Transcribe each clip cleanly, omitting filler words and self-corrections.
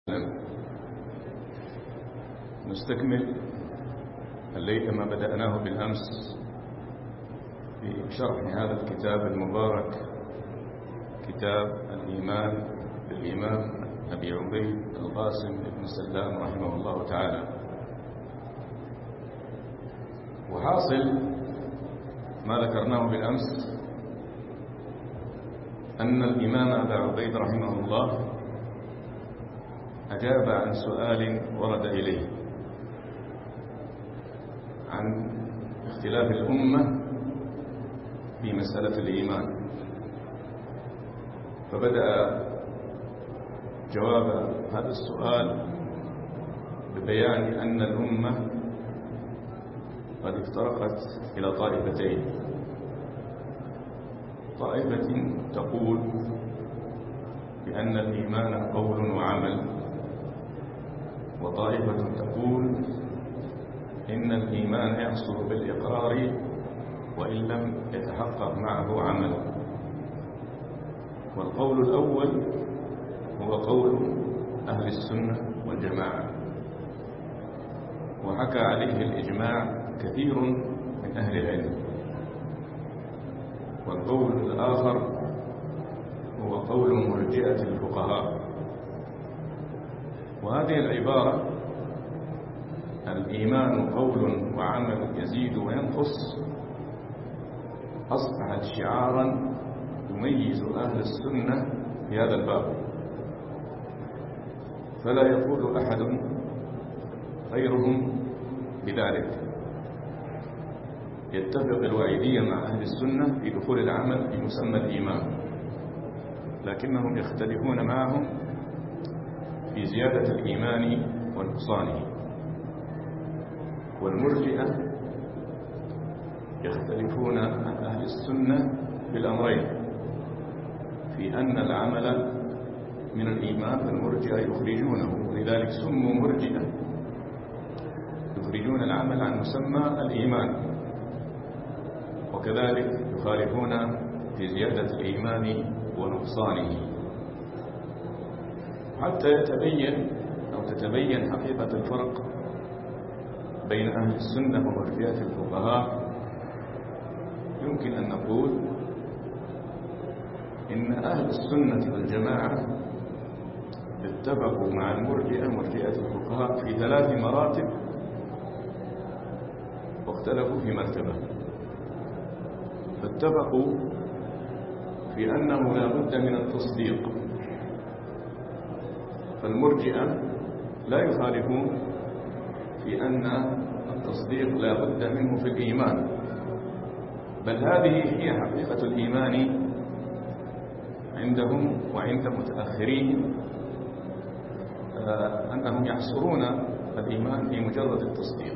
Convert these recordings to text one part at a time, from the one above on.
نستكمل الليل ما بدأناه بالأمس في شرح هذا الكتاب المبارك، كتاب الإيمان للإمام أبي عبيد القاسم بن سلام رحمه الله تعالى. وحاصل ما ذكرناه بالأمس أن الإمام أبا عبيد رحمه الله أجاب عن سؤال ورد إليه عن اختلاف الأمة في مسألة الإيمان، فبدأ جواب هذا السؤال ببيان أن الأمة قد افترقت إلى طائفتين: طائفة تقول بأن الإيمان قول وعمل، وطائفة تقول إن الإيمان يحصل بالإقرار وإن لم يتحقق معه عمل. والقول الأول هو قول أهل السنة والجماعة، وحكى عليه الإجماع كثير من أهل العلم. والقول الآخر هو قول مرجئة الفقهاء. وهذه العبارة الإيمان قول وعمل يزيد وينقص أصبحت شعارا يميز أهل السنة في هذا الباب، فلا يقول أحد غيرهم بذلك. يتفق الوعيدية مع أهل السنة في دخول العمل بمسمى الإيمان، لكنهم يختلفون معهم في زيادة الإيمان ونقصانه. والمرجئة يختلفون عن أهل السنة بالأمرين: في أن العمل من الإيمان، فالمرجئة يخرجونه، ولذلك سموا مرجئة، يخرجون العمل عن مسمى الإيمان. وكذلك يخالفون في زيادة الإيمان ونقصانه، حتى تتبين حقيقة الفرق بين أهل السنة ومرجئة الفقهاء. يمكن أن نقول إن أهل السنة والجماعة اتفقوا مع المرجئة مرجئة الفقهاء في 3 مراتب، واختلفوا في مرتبة. فاتفقوا في أنه لا بد من التصديق، فالمرجئة لا يخالفون في أن التصديق لا بد منه في الإيمان، بل هذه هي حقيقة الإيمان عندهم وعند متأخرين، أنهم يحصرون الإيمان في مجرد التصديق.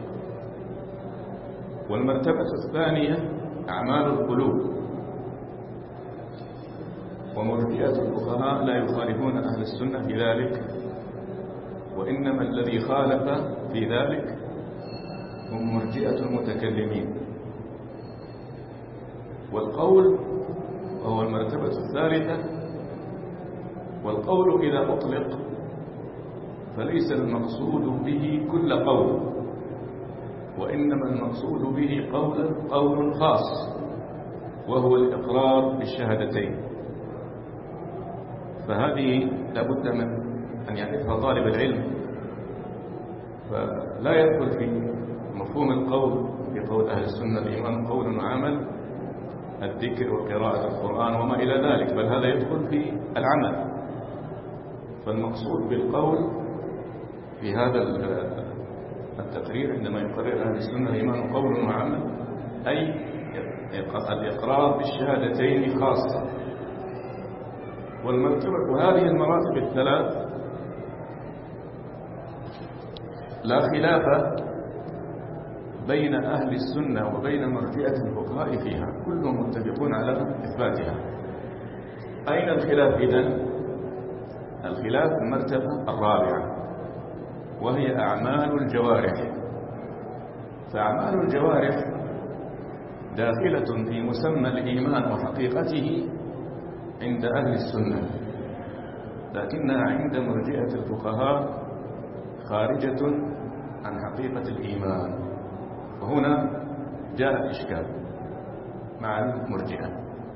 والمرتبة الثانية أعمال القلوب، ومرجئة الفقهاء لا يخالفون أهل السنة في ذلك، وإنما الذي خالف في ذلك هم مرجئة المتكلمين. والقول وهو المرتبة الثالثة، والقول إذا أطلق فليس المقصود به كل قول، وإنما المقصود به قول خاص، وهو الإقرار بالشهادتين. فهذه لابد من أن يعرفها طالب العلم، فلا يدخل في مفهوم القول في قول أهل السنة الإيمان قول وعمل، الذكر وقراءة القرآن وما إلى ذلك، بل هذا يدخل في العمل. فالمقصود بالقول في هذا التقرير عندما يقرر أهل السنة الإيمان قول وعمل، أي الإقرار بالشهادتين خاصة. وهذه المراتب الثلاث لا خلاف بين أهل السنة وبين مرجئة الفقهاء فيها، كلهم متفقون على إثباتها. أين الخلاف إذن؟ الخلاف في المرتبة الرابعة، وهي أعمال الجوارح. فأعمال الجوارح داخلة في مسمى الإيمان وحقيقته عند أهل السنة، لكنها عند مرجئة الفقهاء خارجة عن حقيقة الإيمان. وهنا جاء الإشكال مع المرجئة.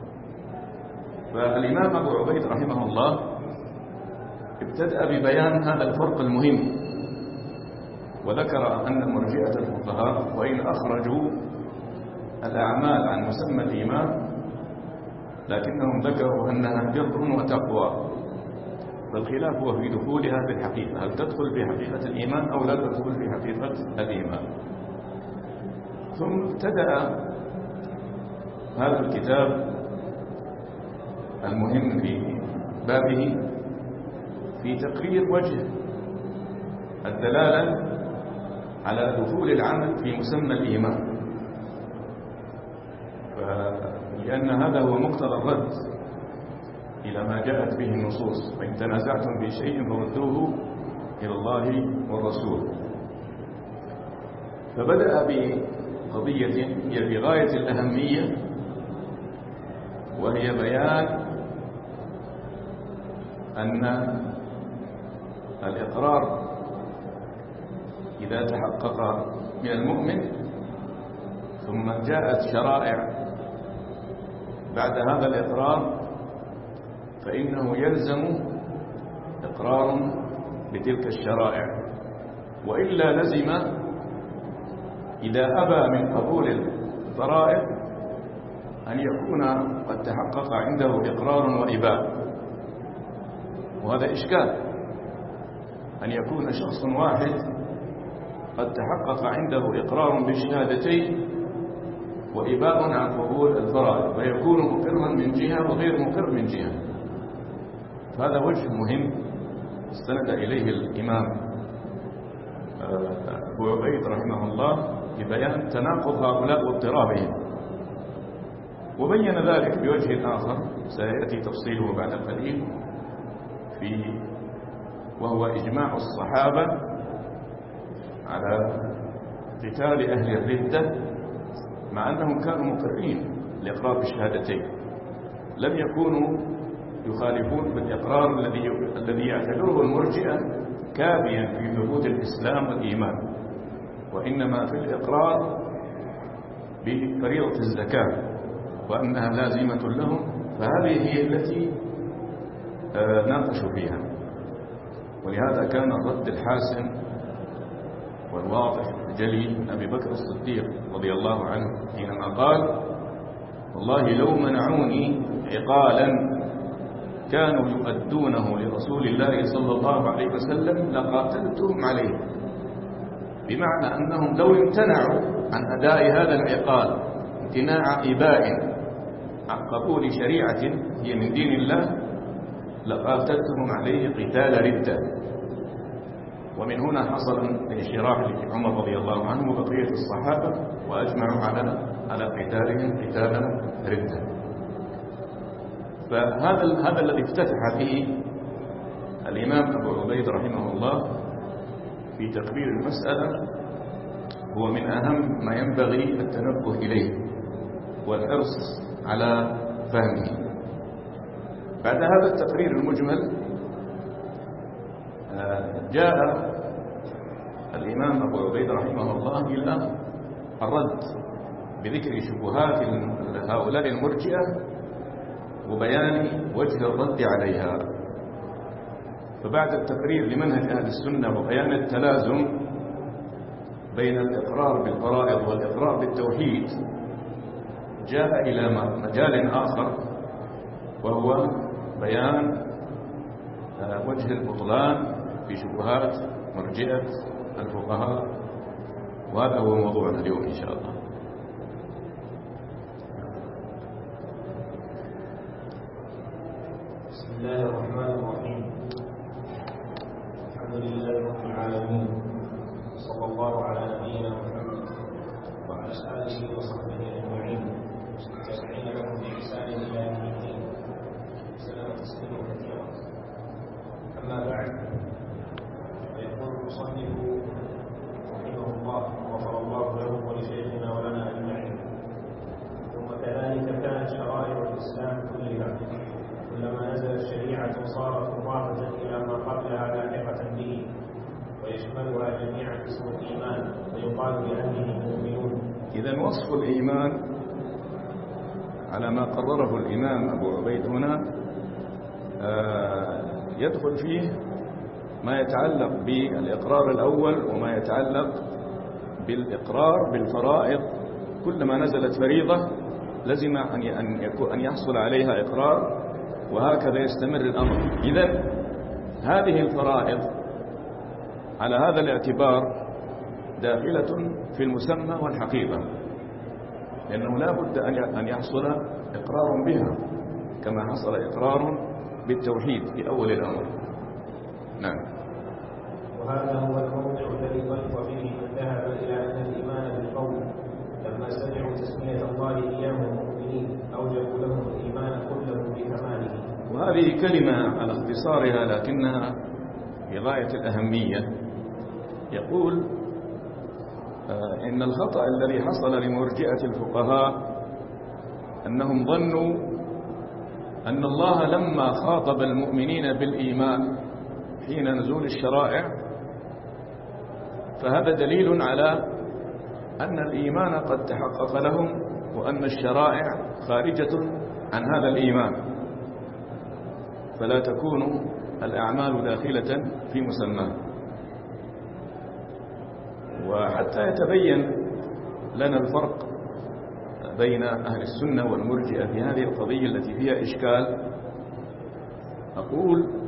فالإمام أبو عبيد رحمه الله ابتدأ ببيان هذا الفرق المهم، وذكر أن مرجئة الفقهاء وإن أخرجوا الأعمال عن مسمى الإيمان لكنهم ذكروا أنها بر وتقوى، فالخلاف هو في دخولها في الحقيقة، هل تدخل في حقيقة الإيمان أو لا تدخل في حقيقة الإيمان. ثم ابتدأ هذا الكتاب المهم في بابه في تقرير وجه الدلالة على دخول العمل في مسمى الإيمان، لأن هذا هو مقتضى الرد إلى ما جاءت به النصوص، وإن تنازعتم في شيء فردوه إلى الله والرسول. فبدأ بقضية هي في غاية الأهمية، وهي بيان أن الإقرار إذا تحقق من المؤمن ثم جاءت شرائع بعد هذا الإقرار فإنه يلزم إقرار بتلك الشرائع، وإلا لزم إذا أبى من قبول الفرائض أن يكون قد تحقق عنده إقرار وإباء. وهذا إشكال، أن يكون شخص واحد قد تحقق عنده إقرار بالشهادتين وإباء عن قبول الفرائض، فيكون مقرا من جهة وغير مقر من جهة. هذا وجه مهم استند إليه الإمام أبو عبيد رحمه الله لبيان تناقض هؤلاء واضطرابهم، وبين ذلك بوجه آخر سيأتي تفصيله بعد قليل وهو إجماع الصحابة على قتال أهل الردة مع أنهم كانوا مقرين لإقرار بالشهادتين، لم يكونوا يخالفون بالإقرار الذي يعتبره المرجئة كافيا في ثبوت الإسلام والإيمان، وإنما في الإقرار بفريضة الزكاة وأنها لازمة لهم، فهذه هي التي ناقشوا فيها. ولهذا كان الرد الحاسم والواضح الجلي من أبي بكر الصديق رضي الله عنه حينما قال: والله لو منعوني عقالا كانوا يؤدونه لرسول الله صلى الله عليه وسلم لقاتلتهم عليه، بمعنى أنهم لو امتنعوا عن أداء هذا العقال امتناع إباء عن قبول شريعة هي من دين الله لقاتلتهم عليه قتال ردة. ومن هنا حصل الانشراح لعمر رضي الله عنه وبقية الصحابة، وأجمعوا على قتالهم قتالا ردة. فهذا الذي افتتح فيه الإمام أبو عبيد رحمه الله في تقرير المسألة هو من أهم ما ينبغي التنبه إليه والحرص على فهمه. بعد هذا التقرير المجمل جاء الإمام أبو عبيد رحمه الله إلى الرد بذكر شبهات هؤلاء المرجئة وبيان وجه الرد عليها. فبعد التقرير لمنهج أهل السنة وبيان التلازم بين الإقرار بالفرائض والإقرار بالتوحيد، جاء إلى مجال آخر وهو بيان وجه البطلان في شبهات مرجئة الفقهاء، وهذا هو موضوعنا اليوم إن شاء الله. بسم الله الرحمن الرحيم. الحمد لله رب العالمين، صلى الله على نبينا محمد وعلى آله وصحبه أجمعين والتابعين لهم بإحسان إلى يوم الدين وسلم تسليما كثيرا. أما بعد، فيقول المصنف رحمه الله غفر الله له ولشيخنا ولنا أجمعين: ثم كذلك كانت شرائع الإسلام كلما نزلت شريعة مضافة إلى ما قبلها لاحقة به، ويشملها جميعا اسم الإيمان، ويقال بأنهم مؤمنون. إذن وصف الإيمان على ما قرره الإمام أبو عبيد هنا يدخل فيه ما يتعلق بالإقرار الأول وما يتعلق بالإقرار بالفرائض. كلما نزلت فريضة لزم أن يحصل عليها إقرار، وهكذا يستمر الأمر. إذن هذه الفرائض على هذا الاعتبار داخلة في المسمى والحقيقة، لأنه لا بد أن يحصل إقرار بها كما حصل إقرار بالتوحيد في أول الأمر. نعم. وهذا هو الموضع الذي ضيق فيه من ذهب إلى أن الإيمان بالقول لما سمعوا تسمية الله إياهم مؤمنين أوجبوا لهم الإيمان كله بكماله. وهذه كلمة على اختصارها لكنها في غاية الأهمية. يقول إن الخطأ الذي حصل لمرجئة الفقهاء أنهم ظنوا أن الله لما خاطب المؤمنين بالإيمان حين نزول الشرائع فهذا دليل على أن الإيمان قد تحقق لهم، وأن الشرائع خارجة عن هذا الإيمان، فلا تكون الأعمال داخلة في مسماه. وحتى يتبين لنا الفرق بين أهل السنة والمرجئة في هذه القضية التي فيها إشكال، أقول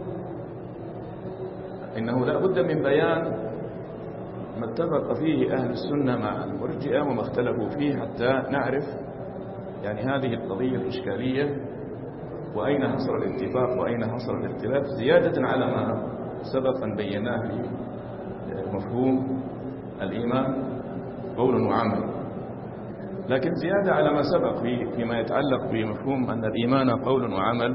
إنه لا بد من بيان ما اتفق فيه أهل السنة مع المرجئة وما اختلفوا فيه حتى نعرف يعني هذه القضية الإشكالية وأين حصل الاتفاق وأين حصل الاختلاف، زيادة على ما سبق أن بيناه في مفهوم الإيمان قول وعمل. لكن زيادة على ما سبق فيما يتعلق بمفهوم أن الإيمان قول وعمل،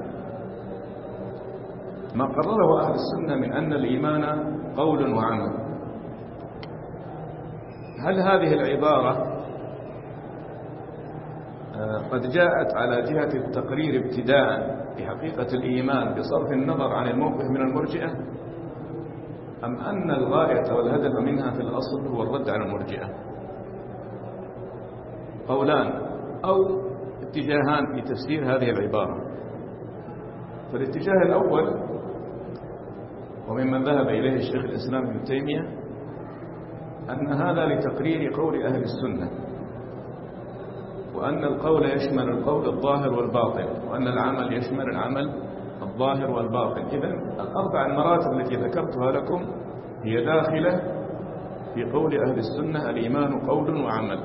ما قرره أهل السنة من أن الإيمان قول وعمل، هل هذه العبارة قد جاءت على جهة التقرير ابتداء بحقيقة الإيمان بصرف النظر عن الموقف من المرجئة، أم أن الغاية والهدف منها في الأصل هو الرد على المرجئة؟ قولان أو اتجاهان في تفسير هذه العبارة. فالاتجاه الأول وممن ذهب إليه الشيخ الإسلام ابن تيمية أن هذا لتقرير قول أهل السنة، وأن القول يشمل القول الظاهر والباطن، وأن العمل يشمل العمل الظاهر والباطن. إذن الأربع المراتب التي ذكرتها لكم هي داخلة في قول أهل السنة الإيمان قول وعمل.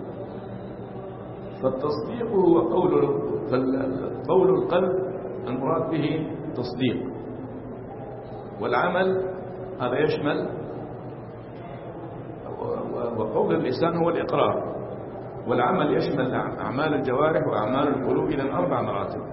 فالتصديق هو قول القلب المراد به تصديق، والعمل هذا يشمل، وقول اللسان هو الإقرار، والعمل يشمل أعمال الجوارح وأعمال القلوب. إذن أربع مراتب.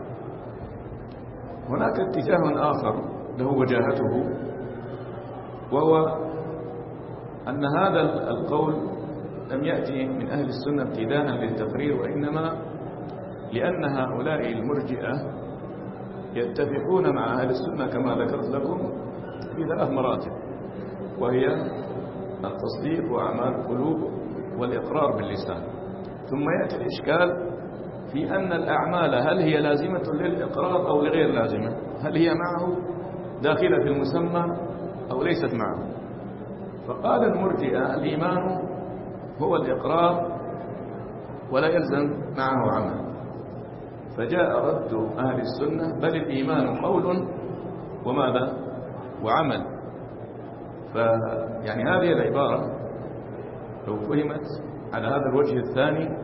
هناك اتجاه آخر له وجاهته، وهو أن هذا القول لم يأتي من أهل السنة ابتداء للتقرير، وإنما لأن هؤلاء المرجئة يتفقون مع أهل السنة كما ذكرت لكم في ثلاث مراتب، وهي التصديق وأعمال القلوب والإقرار باللسان. ثم يأتي الإشكال في أن الأعمال هل هي لازمة للإقرار أو لغير لازمة، هل هي معه داخلة في المسمى أو ليست معه. فقال المرجئة الإيمان هو الإقرار ولا يلزم معه عمل، فجاء رد أهل السنة بل الإيمان قول وماذا وعمل. فيعني هذه العبارة لو فهمت على هذا الوجه الثاني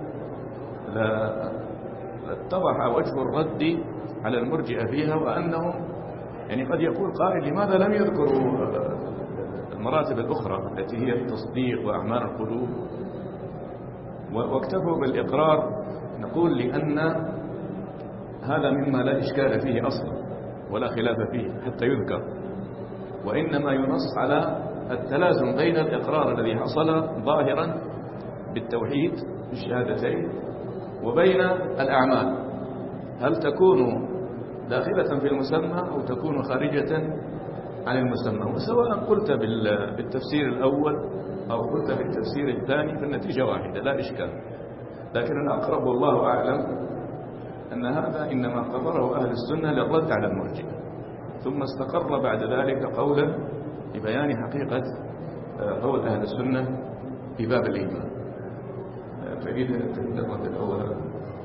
لاتضح وجه الرد على المرجئة فيها، وأنهم يعني قد يقول قائل لماذا لم يذكروا المراتب الأخرى التي هي التصديق وأعمال القلوب واكتفوا بالإقرار. نقول لأن هذا مما لا إشكال فيه أصلا ولا خلاف فيه حتى يذكر، وإنما ينص على التلازم بين الإقرار الذي حصل ظاهرا بالتوحيد بالشهادتين وبين الأعمال. هل تكون داخلة في المسمى أو تكون خارجة عن المسمى. وسواء قلت بالتفسير الأول أو قلت بالتفسير الثاني فالنتيجة واحدة لا إشكال. لكن الأقرب والله أعلم أن هذا إنما قرره أهل السنة للرد على المرجئة، ثم استقر بعد ذلك قولا لبيان حقيقة قول أهل السنة في باب الإيمان. فإذا الرد الأول.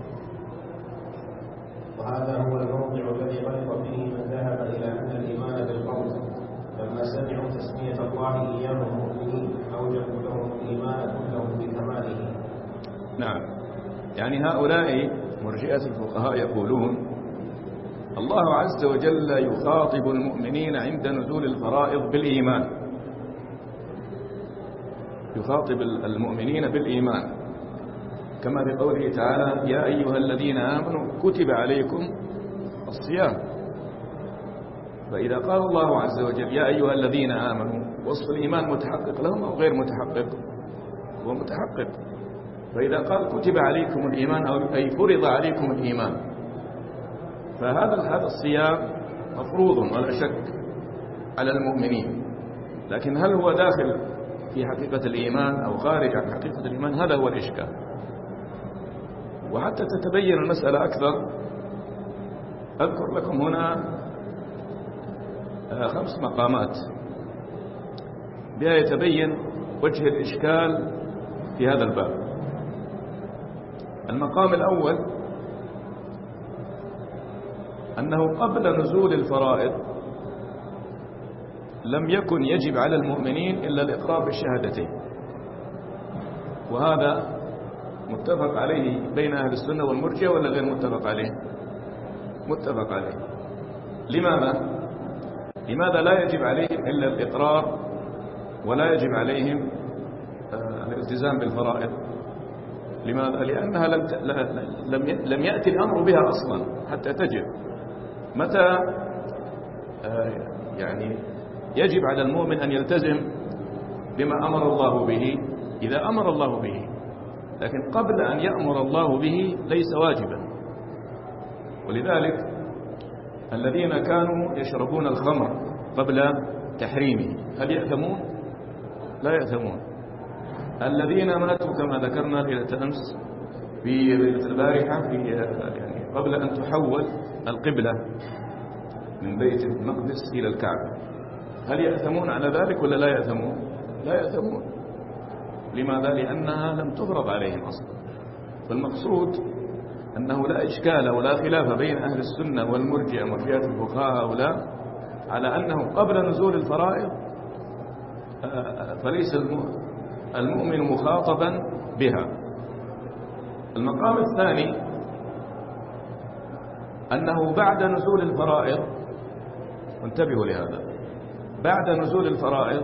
وهذا هو الموضع الذي غلط فيه من ذهب إلى أن الإيمان بالقول لما سمعوا تسمية الله إياهم مؤمنين أوجبوا لهم الإيمان كله بكماله. نعم، يعني هؤلاء مرجئة الفقهاء يقولون الله عز وجل يخاطب المؤمنين عند نزول الفرائض بالإيمان، يخاطب المؤمنين بالإيمان كما في قوله تعالى يا أيها الذين آمنوا كتب عليكم الصيام. فإذا قال الله عز وجل يا أيها الذين آمنوا وصف الإيمان متحقق لهم أو غير متحقق؟ هو متحقق. فإذا قال كتب عليكم الإيمان أو أي فرض عليكم الإيمان، فهذا الصيام مفروض ولا شك على المؤمنين، لكن هل هو داخل في حقيقة الإيمان أو خارج عن حقيقة الإيمان؟ هذا هو الإشكال. وحتى تتبين المسألة أكثر أذكر لكم هنا 5 مقامات بها يتبين وجه الإشكال في هذا الباب. المقام الأول أنه قبل نزول الفرائض لم يكن يجب على المؤمنين إلا الإقرار بالشهادتين، وهذا متفق عليه بين أهل السنة والمرجئة ولا غير متفق عليه؟ متفق عليه. لماذا لا يجب عليهم إلا الإقرار ولا يجب عليهم الالتزام بالفرائض؟ لماذا؟ لأنها لم يأتي الأمر بها أصلا حتى تجب. متى يعني يجب على المؤمن أن يلتزم بما أمر الله به؟ إذا أمر الله به، لكن قبل أن يأمر الله به ليس واجبا. ولذلك الذين كانوا يشربون الخمر قبل تحريمه هل يأثمون؟ لا يأثمون. الذين ماتوا كما ذكرنا ليلة أمس في ليلة البارحة يعني قبل أن تحول القبلة من بيت المقدس إلى الكعبة هل يأثمون على ذلك ولا لا يأثمون؟ لا يأثمون. لماذا؟ لأنها لم تفرض عليهم أصلا. فالمقصود أنه لا إشكال ولا خلاف بين أهل السنة والمرجئة مرجئة الفقهاء هؤلاء على أنه قبل نزول الفرائض فليس المؤمن مخاطبا بها. المقام الثاني أنه بعد نزول الفرائض، وانتبهوا لهذا، بعد نزول الفرائض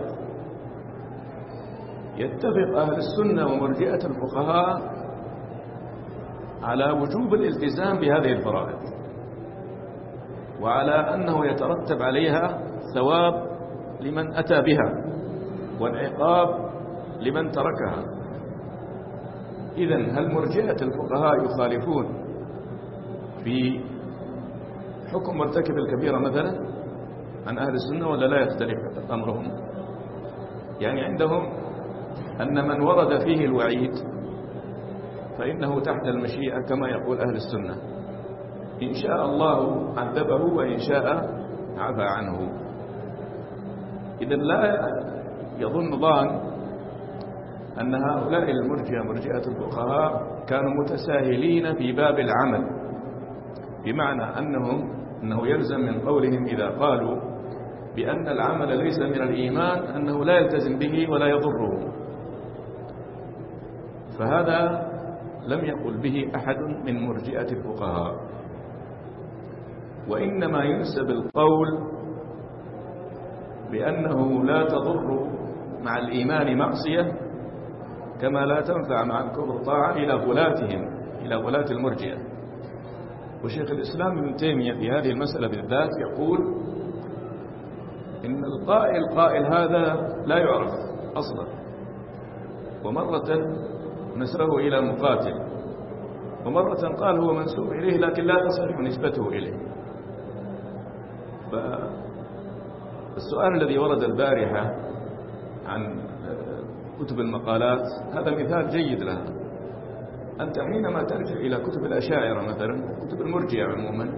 يتفق أهل السنة ومرجئة الفقهاء على وجوب الالتزام بهذه الفرائض، وعلى أنه يترتب عليها ثواب لمن أتى بها والعقاب لمن تركها. إذن هل مرجئة الفقهاء يخالفون في حكم مرتكب الكبيرة مثلا عن أهل السنة ولا لا يختلف أمرهم؟ يعني عندهم أن من ورد فيه الوعيد فإنه تحت المشيئة كما يقول أهل السنة، إن شاء الله عذبه وإن شاء عفى عنه. إذن لا يظن ظان أن هؤلاء المرجئة مرجئة الفقهاء كانوا متساهلين في باب العمل، بمعنى أنه يلزم من قولهم إذا قالوا بأن العمل ليس من الإيمان أنه لا يلتزم به ولا يضره، فهذا لم يقل به أحد من مرجئة الفقهاء. وإنما ينسب القول بأنه لا تضر مع الإيمان معصية كما لا تنفع مع الكفر طاعة إلى غلاتهم، إلى غلاة المرجئة. وشيخ الإسلام ابن تيمية في هذه المسألة بالذات يقول إن القائل هذا لا يعرف أصلا، ومرة نسبه إلى مقاتل، ومرة قال هو منسوب إليه لكن لا تصح نسبته إليه. فالسؤال الذي ورد البارحة عن كتب المقالات هذا مثال جيد لها. أنت حينما ترجع إلى كتب الأشاعرة مثلا، كتب المرجئة عموما،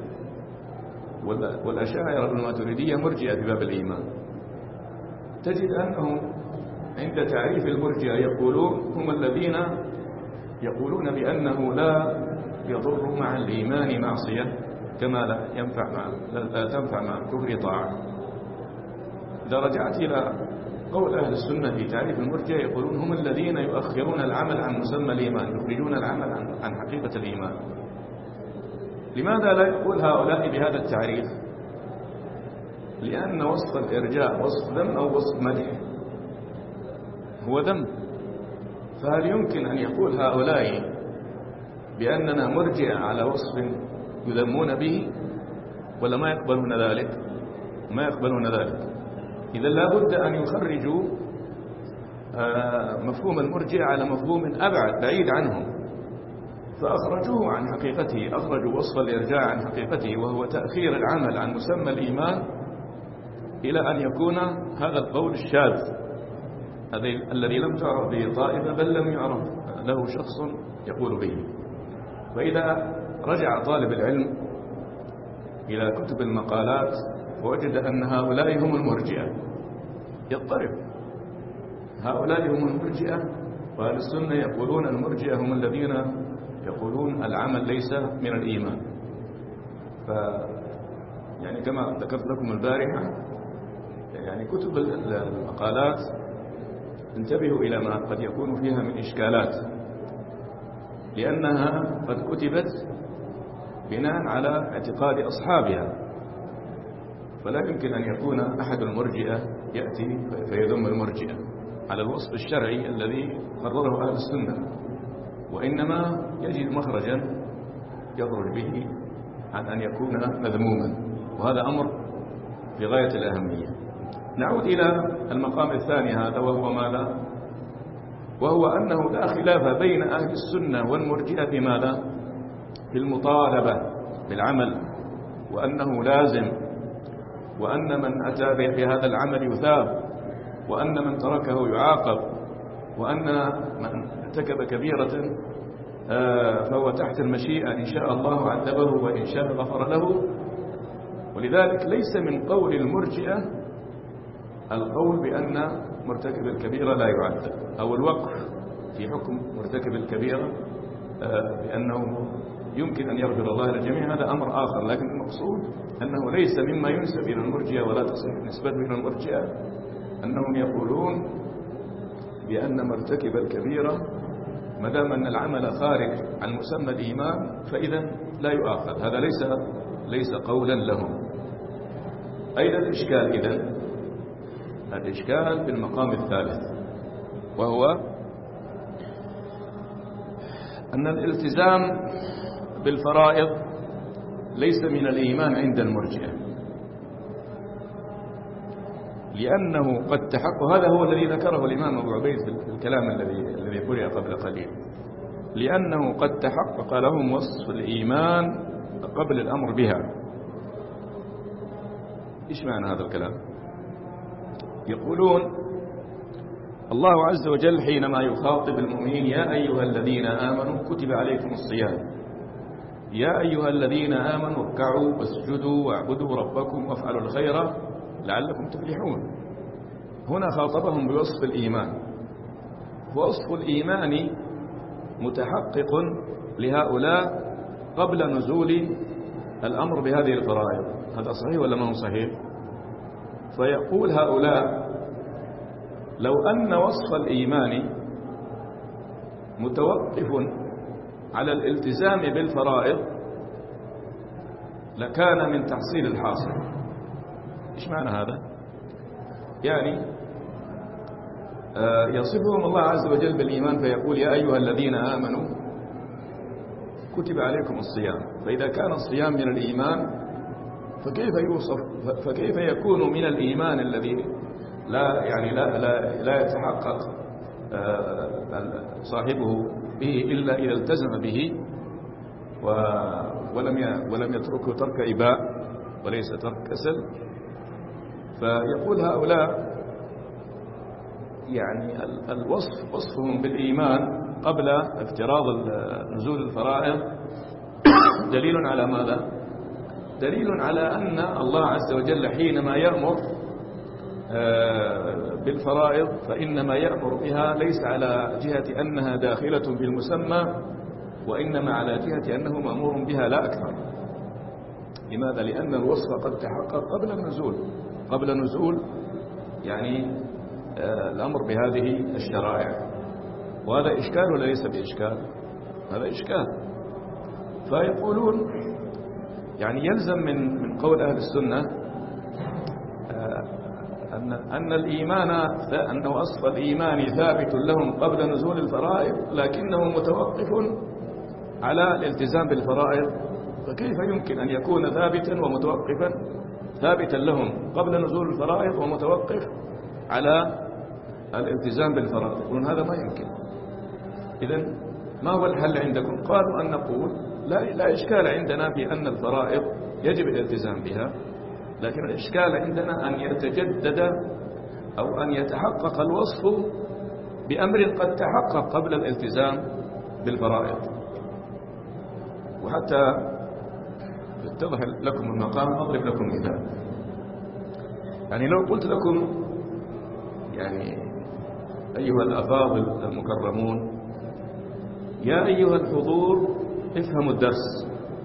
والأشاعرة الماتريدية مرجئة في باب الإيمان، تجد أنهم عند تعريف المرجئة يقولون هم الذين يقولون بأنه لا يضر مع الإيمان معصية كما لا تنفع مع الكفر طاعة. إذا رجعت إلى قول أهل السنة في تعريف المرجئة يقولون هم الذين يؤخرون العمل عن مسمى الإيمان، يخرجون العمل عن حقيقة الإيمان. لماذا لا يقول هؤلاء بهذا التعريف؟ لأن وصف الإرجاء وصف ذم أو وصف مدح هو ذم. فهل يمكن أن يقول هؤلاء بأننا مرجئة على وصف يذمون به، ولا ما يقبلون ذلك؟ ما يقبلون ذلك. إذا لا بد أن يخرجوا مفهوم المرجئة على مفهوم أبعد بعيد عنهم، فأخرجوه عن حقيقته، أخرجوا وصف الإرجاع عن حقيقته، وهو تأخير العمل عن مسمى الإيمان إلى أن يكون هذا القول الشاذ الذي لم تعرف به طائفة بل لم يعرف له شخص يقول به. فإذا رجع طالب العلم إلى كتب المقالات ووجد أن هؤلاء هم المرجئة يضطرب. هؤلاء هم المرجئة، وأهل السنة يقولون المرجئة هم الذين يقولون العمل ليس من الإيمان. يعني كما ذكرت لكم البارحة، يعني كتب المقالات انتبهوا إلى ما قد يكون فيها من إشكالات، لأنها قد كتبت بناء على اعتقاد أصحابها، فلا يمكن أن يكون أحد المرجئة يأتي فيذم المرجئة على الوصف الشرعي الذي قرره أهل السنة، وإنما يجد مخرجا يخرج به عن أن يكون مذموما، وهذا أمر في غاية الأهمية. نعود إلى المقام الثاني هذا، وهو ماذا؟ وهو أنه لا خلاف بين أهل السنة والمرجئة في ماذا؟ في المطالبة بالعمل، وأنه لازم، وأن من أتى بهذا العمل يثاب، وأن من تركه يعاقب، وأن من ارتكب كبيرة فهو تحت المشيئة، إن شاء الله عذبه وإن شاء غفر له. ولذلك ليس من قول المرجئة القول بأن مرتكب الكبيرة لا يعذب، أو الوقف في حكم مرتكب الكبيرة بأنه يمكن أن يغفر الله للجميع، هذا أمر آخر. لكن المقصود أنه ليس مما ينسب إلى المرجئة ولا تصح نسبته إلى المرجئة أنهم يقولون بأن مرتكب الكبيرة ما دام أن العمل خارج عن مسمى الإيمان فإذا لا يؤاخذ. هذا ليس قولا لهم. أين الإشكال إذن؟ الإشكال في المقام الثالث، وهو أن الالتزام بالفرائض ليس من الإيمان عند المرجئة، لأنه قد تحقق. هذا هو الذي ذكره الإمام أبو عبيد في الكلام الذي قرأ قبل قليل، لأنه قد تحقق لهم وصف الإيمان قبل الأمر بها. إيش معنى هذا الكلام؟ يقولون الله عز وجل حينما يخاطب المؤمنين يا أيها الذين آمنوا كتب عليكم الصيام، يا أيها الذين آمنوا اركعوا واسجدوا واعبدوا ربكم وافعلوا الخير لعلكم تفلحون. هنا خاطبهم بوصف الإيمان، ووصف الإيمان متحقق لهؤلاء قبل نزول الأمر بهذه الفرائض. هذا صحيح ولا ما هو صحيح؟ فيقول هؤلاء لو أن وصف الإيمان متوقف على الالتزام بالفرائض لكان من تحصيل الحاصل. إيش معنى هذا؟ يعني يصفهم الله عز وجل بالإيمان فيقول يا أيها الذين آمنوا كتب عليكم الصيام، فإذا كان الصيام من الإيمان فكيف يكون من الإيمان الذي لا يتحقق صاحبه به إلا إذا التزم به ولم يتركه ترك إباء. وليس ترك كسل. فيقول هؤلاء يعني الوصف وصفهم بالإيمان قبل افتراض نزول الفرائض دليل على ماذا؟ دليل على أن الله عز وجل حينما يأمر بالفرائض فإنما يأمر بها ليس على جهة أنها داخلة بالمسمى، وإنما على جهة أنه مأمور بها لا أكثر. لماذا؟ لأن الوصف قد تحقق قبل نزول يعني الأمر بهذه الشرائع. وهذا إشكال ولا ليس بإشكال؟ هذا إشكال. فيقولون يعني يلزم من قول أهل السنة أن الإيمان أن وصف الإيمان ثابت لهم قبل نزول الفرائض، لكنه متوقف على الالتزام بالفرائض. فكيف يمكن أن يكون ثابتا ومتوقفا، ثابتا لهم قبل نزول الفرائض ومتوقف على الالتزام بالفرائض؟ يقولون هذا ما يمكن. إذن ما هو الحل عندكم؟ قالوا أن نقول لا إشكال عندنا في أن الفرائض يجب الالتزام بها، لكن الإشكال عندنا أن يتجدد أو أن يتحقق الوصف بأمر قد تحقق قبل الالتزام بالفرائض. وحتى يتضح لكم المقام أضرب لكم مثال. يعني لو قلت لكم يعني أيها الأفاضل المكرمون، يا أيها الحضور افهموا الدرس،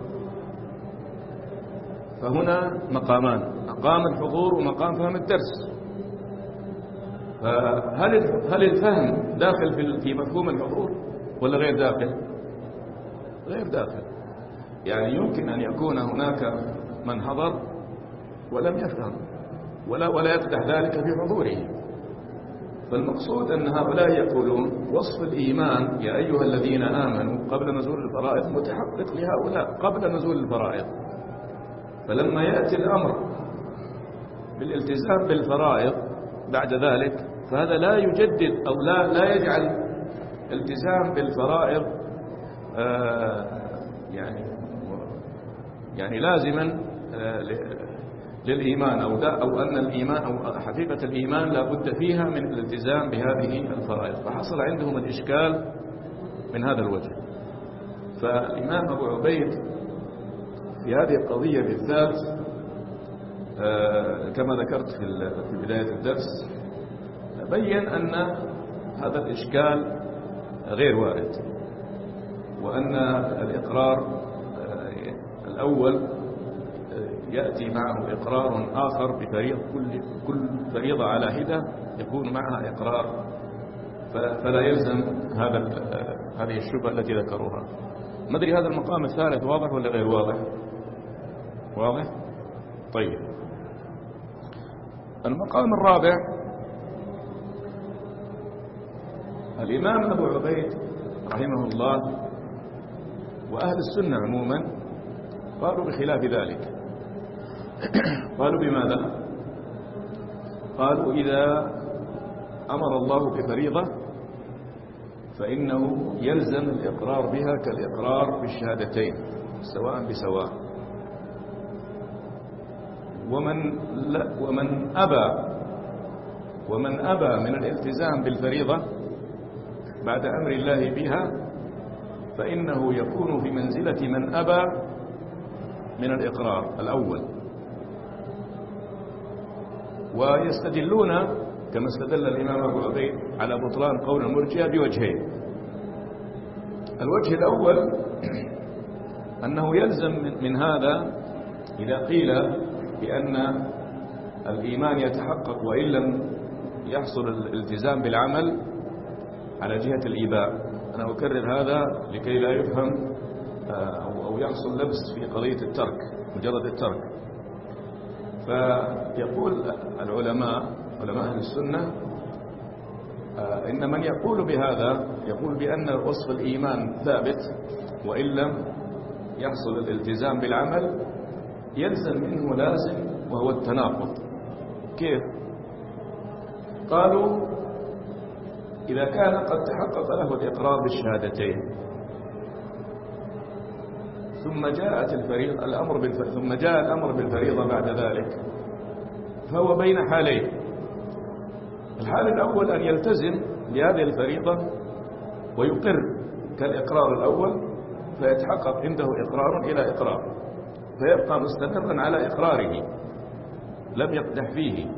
فهنا مقامان: مقام الحضور ومقام فهم الدرس. فهل الفهم داخل في مفهوم الحضور ولا غير داخل؟ غير داخل. يعني يمكن أن يكون هناك من حضر ولم يفهم ولا يقدح ذلك في حضوره. فالمقصود أن هؤلاء يقولون وصف الإيمان يا أيها الذين آمنوا قبل نزول الفرائض متحقق لهؤلاء قبل نزول الفرائض. فلما يأتي الأمر بالالتزام بالفرائض بعد ذلك، فهذا لا يجدد أو لا يجعل التزام بالفرائض يعني لازما للإيمان أو أن الإيمان أو حقيقة الإيمان لا بد فيها من الالتزام بهذه الفرائض. فحصل عندهم الإشكال من هذا الوجه. فالإمام أبو عبيد في هذه القضية بالذات كما ذكرت في بداية الدرس بين أن هذا الإشكال غير وارد، وأن الإقرار الأول يأتي معه إقرار آخر بفريض، كل فريضة على حدة يكون معها إقرار، فلا يلزم هذه الشبهة التي ذكروها. ما أدري هذا المقام الثالث واضح ولا غير واضح؟ واضح؟ طيب. المقام الرابع، الإمام أبو عبيد رحمه الله وأهل السنة عموما قالوا بخلاف ذلك. قالوا بماذا؟ قالوا إذا أمر الله بفريضة فإنه يلزم الإقرار بها كالإقرار بالشهادتين سواء بسواء. ومن أبى من الالتزام بالفريضة بعد أمر الله بها فإنه يكون في منزلة من أبى من الإقرار الأول. ويستدلون كما استدل الإمام أبو عبيد على بطلان قول المرجئة بوجهين. الوجه الأول أنه يلزم من هذا إذا قيل بأن الإيمان يتحقق وإن لم يحصل الالتزام بالعمل على جهة الإيباء. أنا أكرر هذا لكي لا يفهم أو يحصل لبس في قضية الترك، مجرد الترك. فيقول علماء أهل السنة إن من يقول بهذا يقول بأن وصف الإيمان ثابت وإن لم يحصل الالتزام بالعمل يلزم منه لازم وهو التناقض. كيف؟ قالوا إذا كان قد تحقق له الإقرار بالشهادتين ثم جاءت ثم جاء الأمر بالفريضة بعد ذلك، فهو بين حالين. الحال الأول أن يلتزم بهذه الفريضة ويقر كالإقرار الأول، فيتحقق عنده إقرار إلى إقرار، فيبقى مستمرا على إقراره لم يقدح فيه.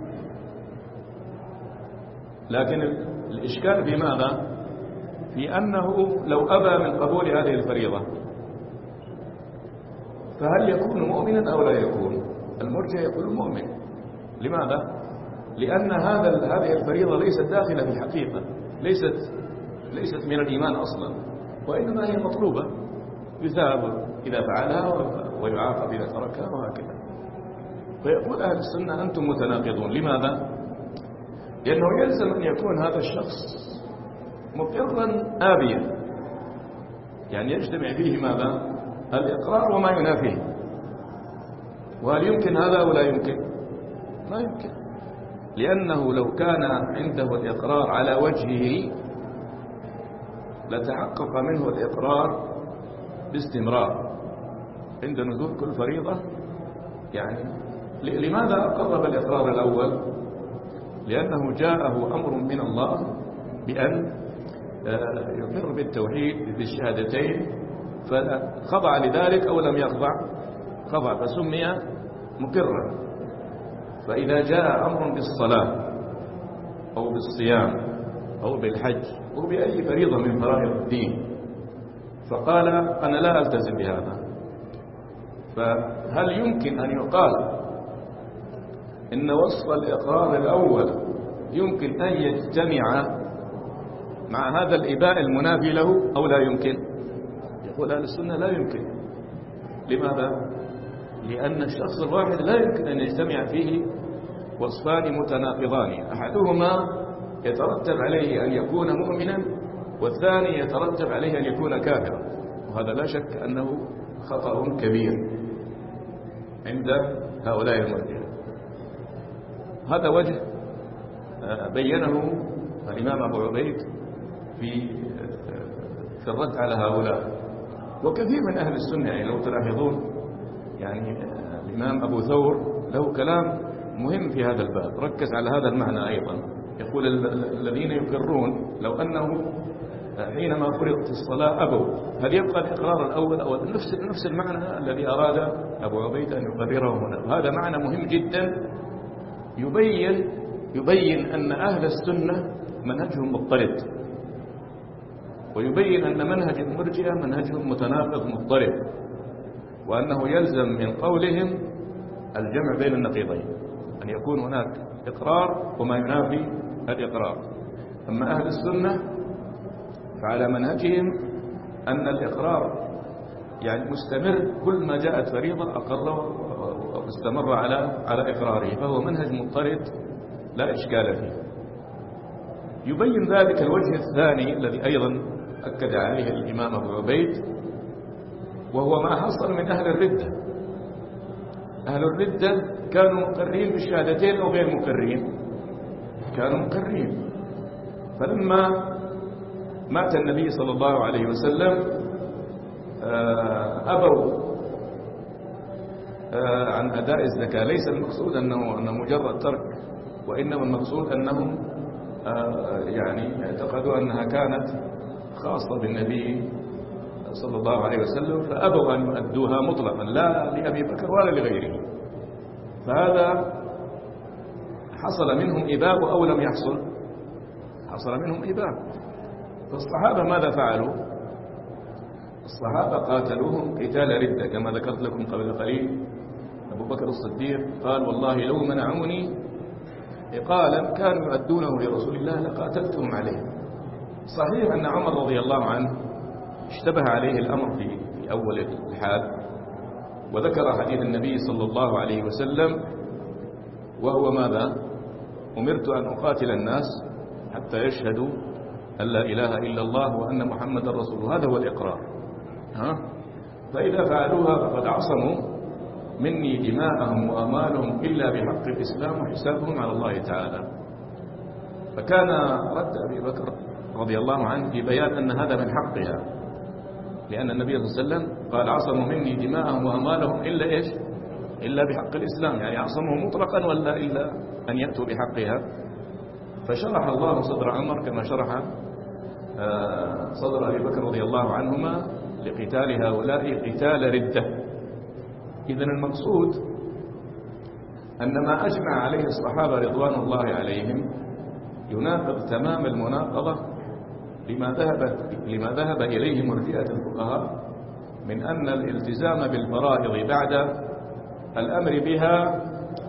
لكن الإشكال في ماذا؟ في أنه لو أبى من قبول هذه الفريضة فهل يكون مؤمنا أو لا يكون؟ المرجع يقول مؤمن. لماذا؟ لأن هذه الفريضة ليست داخلة في الحقيقة، ليست من الإيمان أصلا، وإنما هي مطلوبة، يثاب إذا فعلها ويعاقب إذا تركها وهكذا. فيقول أهل السنة أنتم متناقضون. لماذا؟ لأنه يلزم أن يكون هذا الشخص مقرا آبيا، يعني يجتمع فيه ماذا؟ الإقرار وما ينافيه. وهل يمكن هذا أو لا يمكن؟ لا يمكن، لأنه لو كان عنده الإقرار على وجهه لتحقق منه الإقرار باستمرار عند نزول كل فريضة. يعني لماذا أقر بالإقرار الأول؟ لأنه جاءه أمر من الله بأن يقر بالتوحيد بالشهادتين، فخضع لذلك أو لم يخضع؟ خضع، فسمي مقرا. فإذا جاء أمر بالصلاة أو بالصيام أو بالحج أو بأي فريضة من فرائض الدين فقال أنا لا ألتزم بهذا، فهل يمكن أن يقال إن وصف الإقرار الأول يمكن أن يجتمع مع هذا الإباء المنافي له أو لا يمكن؟ يقول أهل السنة لا يمكن. لماذا؟ لأن الشخص الواحد لا يمكن أن يجتمع فيه وصفان متناقضان، أحدهما يترتب عليه أن يكون مؤمنا والثاني يترتب عليه أن يكون كافرا، وهذا لا شك أنه خطأ كبير عند هؤلاء المرجئة. هذا وجه بينه الإمام أبو عبيد في الرد على هؤلاء. وكثير من أهل السنة، يعني لو تلاحظون يعني الإمام أبو ثور له كلام مهم في هذا الباب، ركز على هذا المعنى أيضا. يقول الذين يقرون لو أنه حينما فرضت الصلاة أبوا، هل يبقى الإقرار الأول أو نفس المعنى الذي أراد أبو عبيد أن يقرره هنا؟ وهذا معنى مهم جدا يبين أن أهل السنة منهجهم مضطرد، ويبين أن منهج المرجئة منهجهم متناقض مضطرب، وأنه يلزم من قولهم الجمع بين النقيضين، أن يكون هناك إقرار وما ينافي الإقرار. أما أهل السنة فعلى منهجهم أن الإقرار يعني مستمر، كل ما جاءت فريضة أقره واستمر على إقراره، فهو منهج مضطرد لا إشكال فيه. يبين ذلك الوجه الثاني الذي أيضا أكد عليه الإمام أبو عبيد، وهو ما حصل من أهل الردة. أهل الردة كانوا مقرين بالشهادتين أو غير مقرين؟ كانوا مقرين. فلما مات النبي صلى الله عليه وسلم أبوا عن أداء الزكاة. ليس المقصود أنه مجرد ترك، وإنما المقصود أنهم يعني اعتقدوا أنها كانت خاصة بالنبي صلى الله عليه وسلم، فأبوا أن يؤدوها مطلقا لا لأبي بكر ولا لغيره. فهذا حصل منهم إباء أو لم يحصل؟ حصل منهم إباء. فالصحابة ماذا فعلوا؟ الصحابة قاتلوهم قتال ردة كما ذكرت لكم قبل قليل. أبو بكر الصديق قال والله لو منعوني إقالا كانوا يؤدونه لرسول الله لقاتلتهم عليه. صحيح أن عمر رضي الله عنه اشتبه عليه الأمر في أول الحال، وذكر حديث النبي صلى الله عليه وسلم وهو ماذا؟ أمرت أن أقاتل الناس حتى يشهدوا أن لا إله إلا الله وأن محمد رسول الله. هذا هو الإقرار. فإذا فعلوها فقد عصموا مني دماءهم وأموالهم إلا بحق الإسلام وحسابهم على الله تعالى. فكان رد أبي بكر رضي الله عنه في بيان أن هذا من حقها، لأن النبي صلى الله عليه وسلم قال عصموا مني دماءهم وأموالهم إلا إيش؟ إلا بحق الإسلام، يعني عصمهم مطلقا ولا إلا أن يأتوا بحقها. فشرح الله صدر عمر كما شرح صدر أبي بكر رضي الله عنهما لقتال هؤلاء قتال ردة. إذن المقصود أن ما أجمع عليه الصحابة رضوان الله عليهم يناقض تمام المناقضة لما ذهب إليه مرجئة الفقهاء من أن الالتزام بالفرائض بعد الأمر بها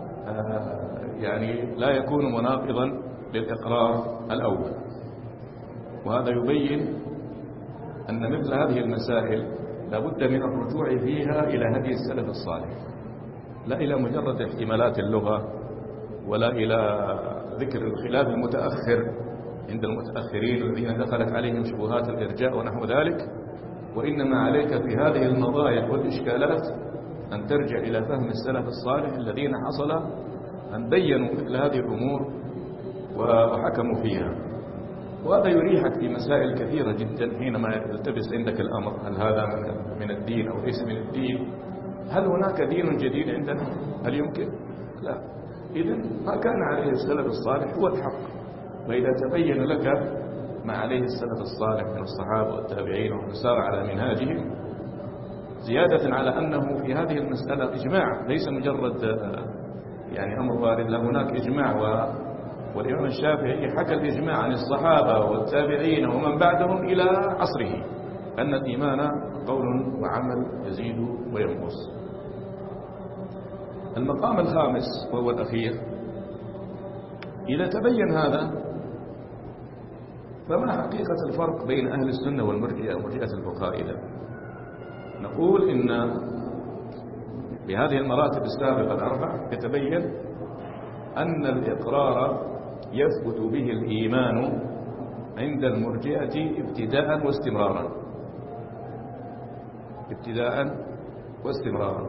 يعني لا يكون مناقضا للإقرار الأول. وهذا يبين أن مثل هذه المسائل لابد من الرجوع فيها إلى هدي السلف الصالح، لا إلى مجرد احتمالات اللغة ولا إلى ذكر الخلاف المتأخر عند المتأخرين الذين دخلت عليهم شبهات الإرجاء ونحو ذلك. وإنما عليك في هذه المضايق والإشكالات أن ترجع إلى فهم السلف الصالح الذين حصل أن بينوا مثل هذه الأمور وحكموا فيها. وهذا يريحك في مسائل كثيرة جدا حينما يلتبس عندك الأمر، هل هذا من الدين أو ليس من الدين؟ هل هناك دين جديد عندنا؟ هل يمكن؟ لا. إذن ما كان عليه السلف الصالح هو الحق. وإذا تبين لك ما عليه السلف الصالح من الصحابة والتابعين ومن سار على منهاجهم، زيادة على أنه في هذه المسألة إجماع ليس مجرد يعني أمر وارد، لا، هناك إجماع. والإمام الشافعي حكى الإجماع عن الصحابة والتابعين ومن بعدهم إلى عصره أن الإيمان قول وعمل يزيد وينقص. المقام الخامس وهو الأخير، إذا تبين هذا فما حقيقة الفرق بين أهل السنة والمرجئة ومرجئة الفقهاء؟ إذا نقول إن بهذه المراتب السابقة الأربع يتبين أن الإقرار يثبت به الإيمان عند المرجئة ابتداء واستمرارا، ابتداء واستمرارا.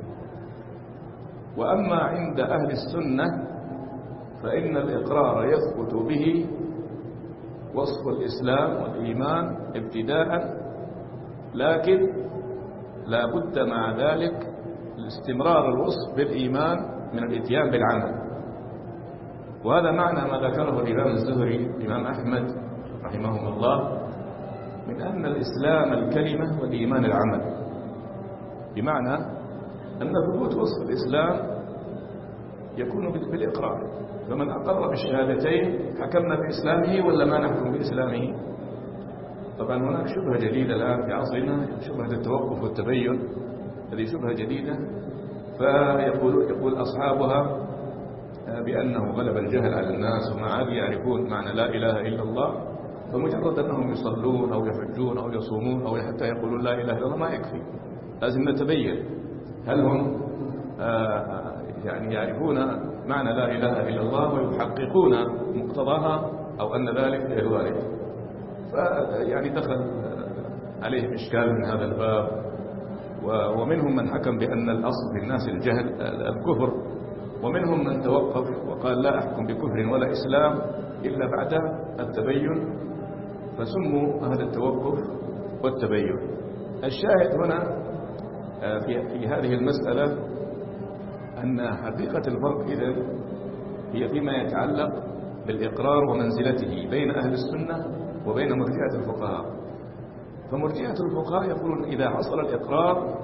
وأما عند أهل السنة فإن الإقرار يثبت به وصف الإسلام والإيمان ابتداء، لكن لا بد مع ذلك الاستمرار الوصف بالإيمان من الإتيان بالعمل. وهذا معنى ما ذكره الإمام الزهري الإمام أحمد رحمه الله من أن الإسلام الكلمة والإيمان العمل، بمعنى أن ثبوت وصف الإسلام يكون بالإقرار. فمن أقر بالشهادتين حكمنا بإسلامه ولا ما نحكم بإسلامه؟ طبعا هناك شبهة جديدة الآن في عصرنا، شبهة التوقف والتبين، هذه شبهة جديدة. فيقول أصحابها بأنه غلب الجهل على الناس وما عاد يعرفون معنى لا إله إلا الله، فمجرد أنهم يصلون أو يحجون أو يصومون أو حتى يقولون لا إله إلا الله ما يكفي، لازم نتبين هل هم يعني يعرفون معنى لا إله إلا الله ويحققون مقتضاها أو أن ذلك غير وارد. فيعني دخل عليهم إشكال من هذا الباب. ومنهم من حكم بأن الأصل للناس الجهل الكفر، ومنهم من توقف وقال لا أحكم بكفر ولا إسلام إلا بعد التبين، فسموا هذا التوقف والتبين. الشاهد هنا في هذه المسألة أن حقيقة الفرق إذن هي فيما يتعلق بالإقرار ومنزلته بين أهل السنة وبين مرجئة الفقهاء. فمرجئة الفقهاء يقولون إذا حصل الإقرار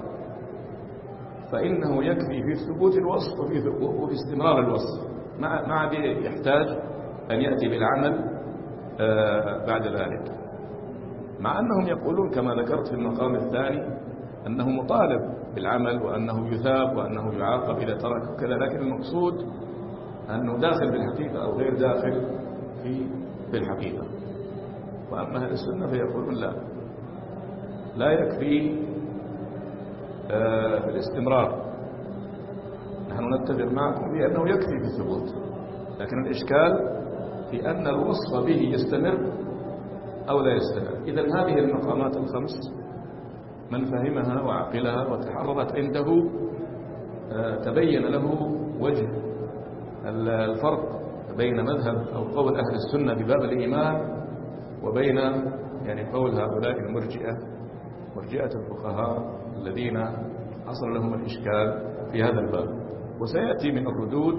فإنه يكفي في ثبوت الوصف وفي استمرار الوصف، ما عاد يحتاج أن يأتي بالعمل بعد ذلك. مع أنهم يقولون كما ذكرت في المقام الثاني أنه مطالب بالعمل وأنه يثاب وأنه يعاقب إذا ترك كذا، لكن المقصود أنه داخل بالحقيقة أو غير داخل بالحقيقة. وأما أهل السنة فيقولون لا يكفي بالاستمرار. نحن نتفق معكم بأنه يكفي في الثبوت، لكن الإشكال في أن الوصف به يستمر أو لا يستمر. إذن هذه المقامات الخمس من فهمها وعقلها وتحررت عنده تبين له وجه الفرق بين مذهب أو قول أهل السنة في باب الإيمان وبين يعني قول هؤلاء المرجئة مرجئة الفقهاء الذين حصل لهم الإشكال في هذا الباب. وسيأتي من الردود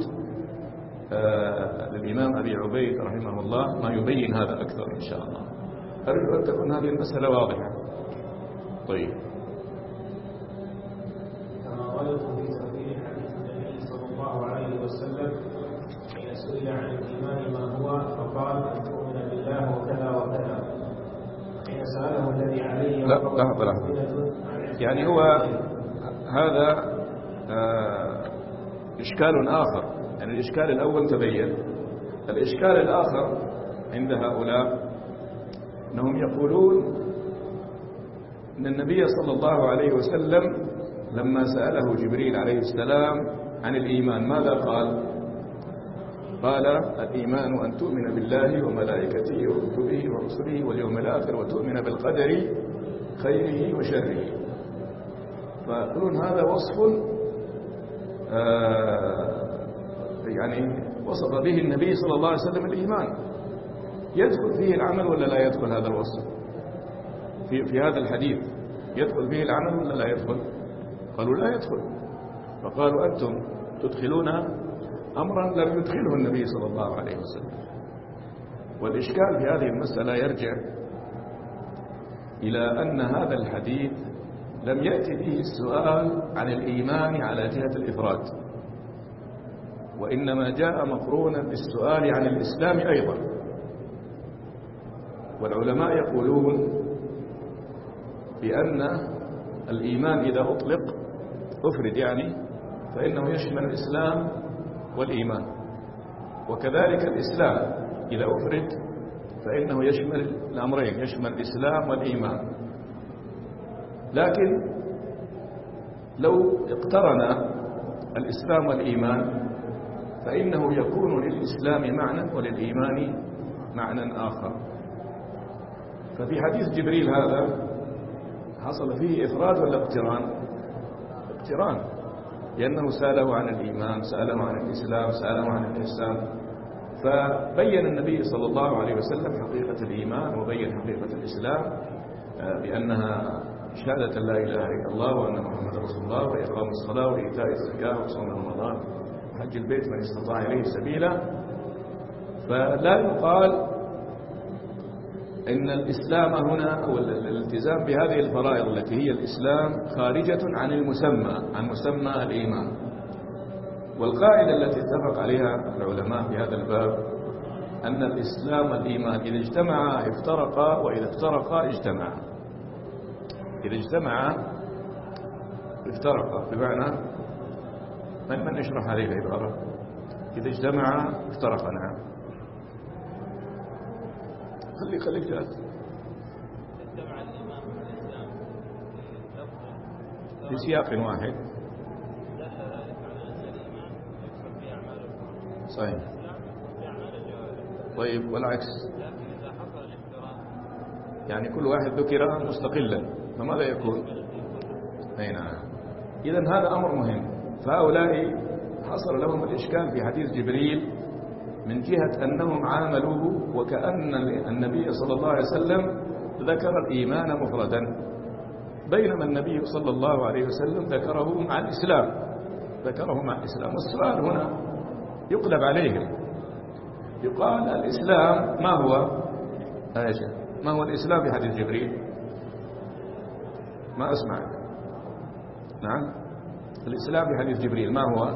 للإمام أبي عبيد رحمه الله ما يبين هذا أكثر إن شاء الله. أرجو أن تكون هذه المسألة واضحة. طيب. كما قلت في تفسير حديث النبي صلى الله عليه وسلم حين سئل عن الإيمان ما هو فقال أن تؤمن بالله وكذا وكذا. حين سأله الذي عليه لحظة. يعني هو هذا إشكال آخر. يعني الإشكال الأول تبين. الإشكال الآخر عند هؤلاء أنهم يقولون أن النبي صلى الله عليه وسلم لما سأله جبريل عليه السلام عن الإيمان ماذا قال؟ قال الإيمان أن تؤمن بالله وملائكته وكتبه ورسله واليوم الآخر وتؤمن بالقدر خيره وشره. فيقولون هذا وصف يعني وصف به النبي صلى الله عليه وسلم الإيمان. يدخل فيه العمل ولا لا يدخل هذا الوصف في هذا الحديث؟ يدخل فيه العمل ولا لا يدخل؟ قالوا لا يدخل. فقالوا أنتم تدخلون أمرا لم يدخله النبي صلى الله عليه وسلم. والإشكال في هذه المسألة يرجع إلى أن هذا الحديث لم يأتي فيه السؤال عن الإيمان على جهة الإفراد، وإنما جاء مقرونا بالسؤال عن الإسلام أيضا. والعلماء يقولون بأن الإيمان إذا أطلق أفرد يعني فإنه يشمل الإسلام والإيمان، وكذلك الإسلام إذا أفرد فإنه يشمل الأمرين، يشمل الإسلام والإيمان. لكن لو اقترن الإسلام والإيمان فإنه يكون للإسلام معنى وللإيمان معنى آخر. ففي حديث جبريل هذا حصل فيه إفراد ولا اقتران؟ اقتران، لأنه سأله عن الإيمان، سأله عن الإسلام، سأله عن الإحسان. فبين النبي صلى الله عليه وسلم حقيقة الإيمان وبين حقيقة الإسلام بأنها شهادة لا إله إلا الله وأن محمد رسول الله وإقام الصلاة وإيتاء الزكاة وصوم رمضان وحج البيت من استطاع إليه سبيلا. فلا يقال إن الإسلام هنا أو الالتزام بهذه الفرائض التي هي الإسلام خارجة عن المسمى، عن مسمى الإيمان. والقاعدة التي اتفق عليها العلماء في هذا الباب أن الإسلام والإيمان إذا اجتمعا افترقا وإذا افترقا اجتمعا. إذا اجتمعا افترقا بمعنى من يشرح هذه العبارة؟ إذا اجتمعا افترقا. نعم، خليك جالس. اجتمع الإيمان والإسلام في سياق واحد دل ذلك على أن الإيمان يكسب في أعمال القلوب، صحيح، والإسلام في أعمال الجوارح. طيب والعكس، لكن إذا حصل الافتراق يعني كل واحد ذكر مستقلا فماذا يكون؟ أي نعم. إذن هذا أمر مهم. فهؤلاء حصل لهم الإشكال في حديث جبريل من جهة أنهم عاملوه وكأن النبي صلى الله عليه وسلم ذكر الإيمان مفردا، بينما النبي صلى الله عليه وسلم ذكره مع الإسلام، ذكره مع الإسلام. والسؤال هنا يقلب عليهم، يقال الإسلام ما هو؟ ما هو الإسلام في حديث جبريل؟ ما أسمع. نعم، الإسلام في حديث جبريل ما هو؟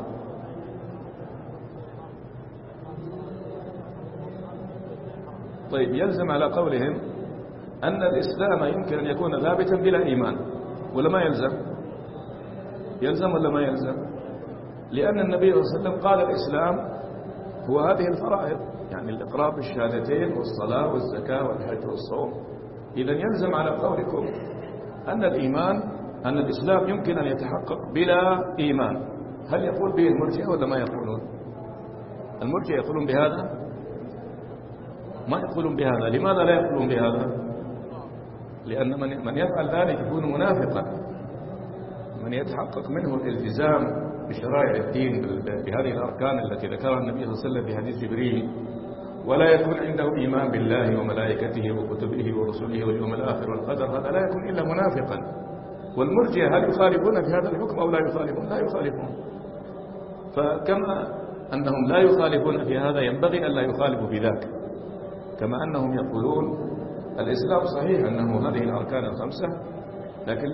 طيب، يلزم على قولهم أن الإسلام يمكن أن يكون ثابتا بلا إيمان، ولا ما يلزم؟ يلزم ولا ما يلزم؟ لأن النبي صلى الله عليه وسلم قال الإسلام هو هذه الفرائض، يعني الإقرار بالشهادتين والصلاة والزكاة والحج والصوم. إذا يلزم على قولكم أن الإيمان، أن الإسلام يمكن أن يتحقق بلا إيمان. هل يقول به المرجئة ولا ما يقولون؟ المرجئة يقولون بهذا؟ ما يقولون بهذا. لماذا لا يقولون بهذا؟ لأن من يفعل ذلك يكون منافقا. من يتحقق منه الالتزام بشرائع الدين بهذه الأركان التي ذكرها النبي صلى الله عليه وسلم في حديث جبريل ولا يكون عنده إيمان بالله وملائكته وكتبه ورسله واليوم الآخر والقدر، هذا لا يكون إلا منافقا. والمرجئة هل يخالفون في هذا الحكم أو لا يخالفون؟ لا يخالفون. فكما أنهم لا يخالفون في هذا ينبغي أن لا يخالفوا في ذاك. كما أنهم يقولون الإسلام صحيح أنه هذه الأركان الخمسة، لكن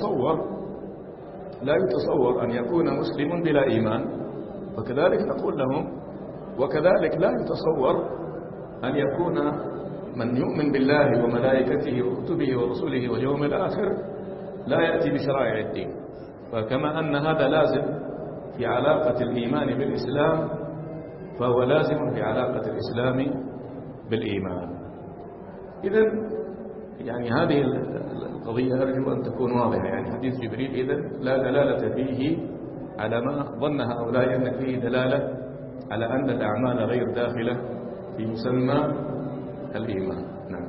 لا يتصور أن يكون مسلم بلا إيمان، وكذلك نقول لهم وكذلك لا يتصور أن يكون من يؤمن بالله وملائكته وكتبه ورسله واليوم الآخر لا يأتي بشرائع الدين. فكما أن هذا لازم في علاقة الإيمان بالإسلام، فهو لازم في علاقة الإسلام بالإيمان. إذن يعني هذه القضية أرجو أن تكون واضحة. يعني حديث جبريل إذن لا دلالة فيه على ما ظن هؤلاء أن فيه دلالة على أن الأعمال غير داخلة في مسمى الإيمان. نعم.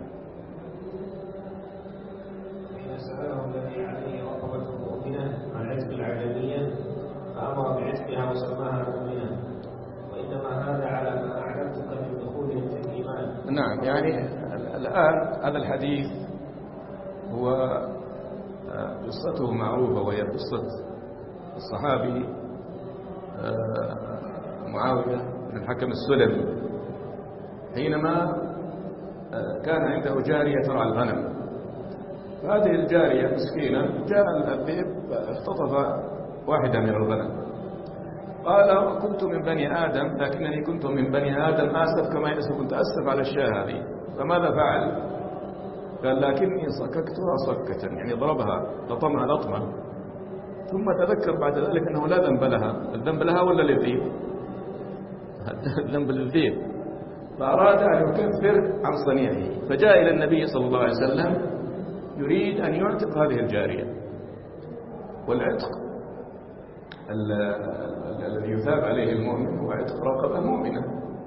حين سأله الذي عليه رقبة مؤمنة عن عتق العجمية فأمر بعتقها وسماها مؤمنة، وإنما هذا على ما أعلمتك من دخولهم في الإيمان. نعم. يعني الآن هذا الحديث هو قصته معروفة، وهي قصة الصحابي معاوية بن الحكم السلمي حينما كان عنده جارية ترعى الغنم. فهذه الجارية مسكينة جاء الذئب اختطف واحدة من الغنم. قال كنت من بني آدم لكنني كنت من بني آدم آسف كما يأسف، كنت أسف على الشاة هذه. فماذا فعل؟ قال لكني صككتها صكة، يعني ضربها لطمها لطمة. ثم تذكر بعد ذلك أنه لا ذنب لها. الذنب لها ولا للذئب؟ الذنب للذئب. فأراد أن يكفر عن صنيعه، فجاء إلى النبي صلى الله عليه وسلم يريد أن يعتق هذه الجارية. والعتق الذي يثاب عليه المؤمن هو عتق رقبة مؤمنة.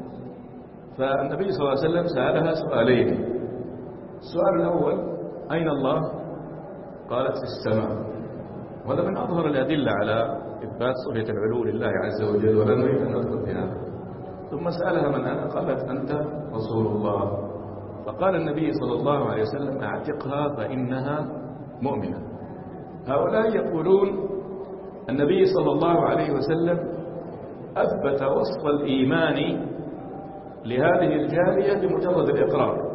فالنبي صلى الله عليه وسلم سألها سؤالين. السؤال الأول أين الله؟ قالت في السماء. وهذا من أظهر الأدلة على إثبات صفة العلو لله عز وجل، ولا نريد أن ندخل في هذا. ثم سألها من أنا؟ قالت أنت رسول الله. فقال النبي صلى الله عليه وسلم أعتقها فإنها مؤمنة. هؤلاء يقولون النبي صلى الله عليه وسلم أثبت وصف الإيمان لهذه الجارية بمجرد الإقرار،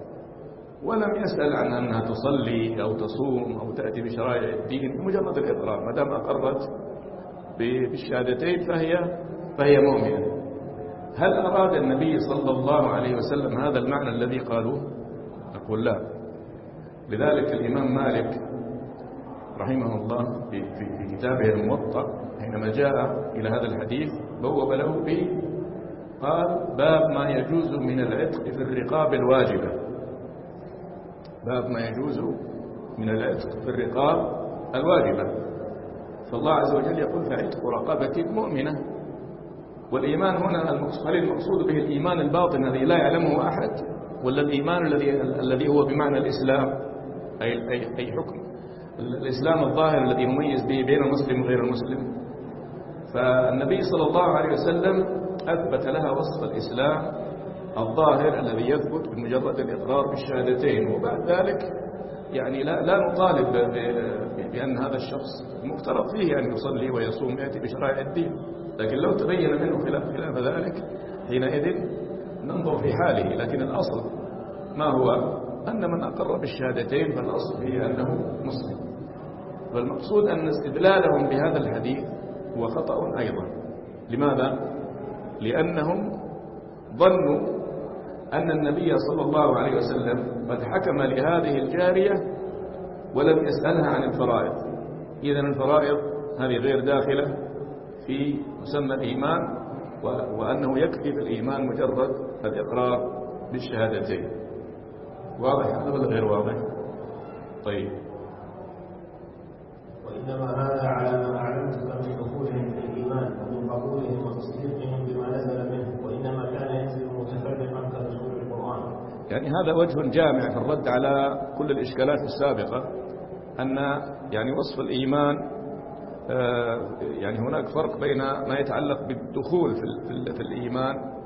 ولم يسأل عن أنها تصلي أو تصوم أو تأتي بشرائع الدين. بمجرد الإقرار ما دام أقرت بالشهادتين فهي مؤمنة. هل أراد النبي صلى الله عليه وسلم هذا المعنى الذي قالوه؟ نقول لا. لذلك الإمام مالك رحمه الله في كتابه الموطأ حينما جاء إلى هذا الحديث بوب له قال باب ما يجوز من العتق في الرقاب الواجبة. باب ما يجوز من العتق في الرقاب الواجبة. فالله عز وجل يقول فعتق رقبة مؤمنة. والإيمان هنا المقصود به الإيمان الباطن الذي لا يعلمه أحد، ولا الإيمان الذي هو بمعنى الإسلام، أي حكم الإسلام الظاهر الذي يميز به بين المسلم وغير المسلم. فالنبي صلى الله عليه وسلم أثبت لها وصف الإسلام الظاهر الذي يثبت بمجرد الإقرار بالشهادتين. وبعد ذلك يعني لا نطالب بأن هذا الشخص مفترض فيه أن يصلي ويصوم يأتي بشرائع الدين، لكن لو تبين منه خلاف ذلك حينئذ ننظر في حاله. لكن الأصل ما هو؟ أن من أقر بالشهادتين فالأصل فيه أنه مسلم. والمقصود أن استدلالهم بهذا الحديث هو خطأ أيضا. لماذا؟ لأنهم ظنوا أن النبي صلى الله عليه وسلم قد حكم لهذه الجارية ولم يسألها عن الفرائض. إذن الفرائض هذه غير داخلة في مسمى الإيمان، وأنه يكفي في الإيمان مجرد الإقرار بالشهادتين. واضح هذا ولا غير واضح؟ طيب. وإنما هذا على ما أعلمتك من دخولهم في الإيمان ومن قبولهم وتصديقهم بما نزل منه، وإنما كان ينزل متفرقا كنزول القرآن. يعني هذا وجه جامع في الرد على كل الإشكالات السابقة، أن يعني وصف الإيمان يعني هناك فرق بين ما يتعلق بالدخول في الإيمان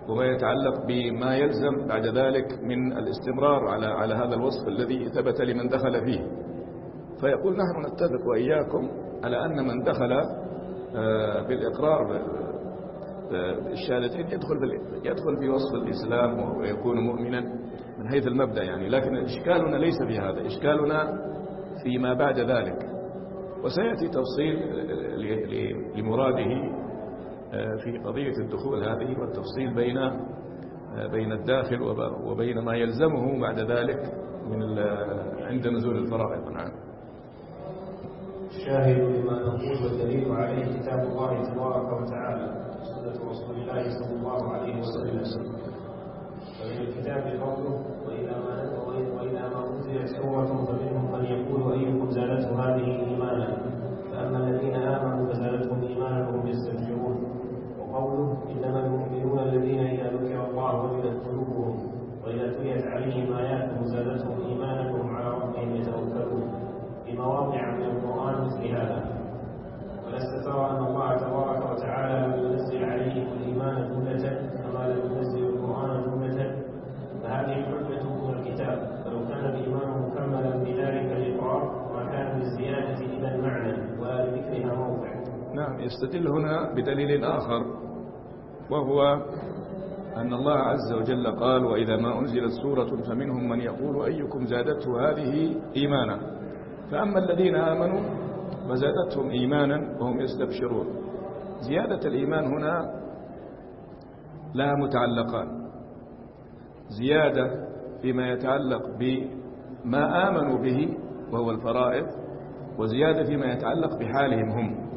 وما يتعلق بما يلزم بعد ذلك من الاستمرار على هذا الوصف الذي ثبت لمن دخل فيه. فيقول نحن نتفق وإياكم على أن من دخل بالإقرار بالشهادتين يدخل في وصف الإسلام ويكون مؤمنا من حيث المبدأ يعني. لكن إشكالنا ليس في هذا، إشكالنا فيما بعد ذلك، وسيأتي تفصيل لمراده في قضية الدخول هذه، والتفصيل بين الداخل وبين ما يلزمه بعد ذلك عند نزول الفرائض. نعم. الشاهد لما نقول والدليل عليه كتاب الله تبارك وتعالى سنة رسول الله صلى الله عليه وسلم. ومن الكتاب قوله وإذا ما أنزلت سورة فمنهم من يقول أيكم زادته هذه إيمانا فأما الذين آمنوا فزادتهم إيمانا وهم يستبشرون. وقوله إنما المؤمنون الذين إذا ذكر الله وجلت قلوبهم وإذا تليت عليهم آياته زادتهم إيمانا وهم على ربهم يتوكلون في مواضع من القرآن مثل هذا. ولست ترى أن الله تبارك وتعالى لم ينزل عليهم الإيمان جملة كما لم ينزل القرآن جملة، فهذه الحجة من الكتاب. فلو كان الإيمان مكملا بذلك الإقرار ما كان للزيادة إذا معنى ولذكرها موضع. نعم. يستدل هنا بدليل آخر، وهو أن الله عز وجل قال وإذا ما أنزلت سورة فمنهم من يقول أيكم زادته هذه إيمانا فأما الذين آمنوا فزادتهم إيمانا وهم يستبشرون. زيادة الإيمان هنا لها متعلقان: زيادة فيما يتعلق بما آمنوا به وهو الفرائض، وزيادة فيما يتعلق بحالهم هم.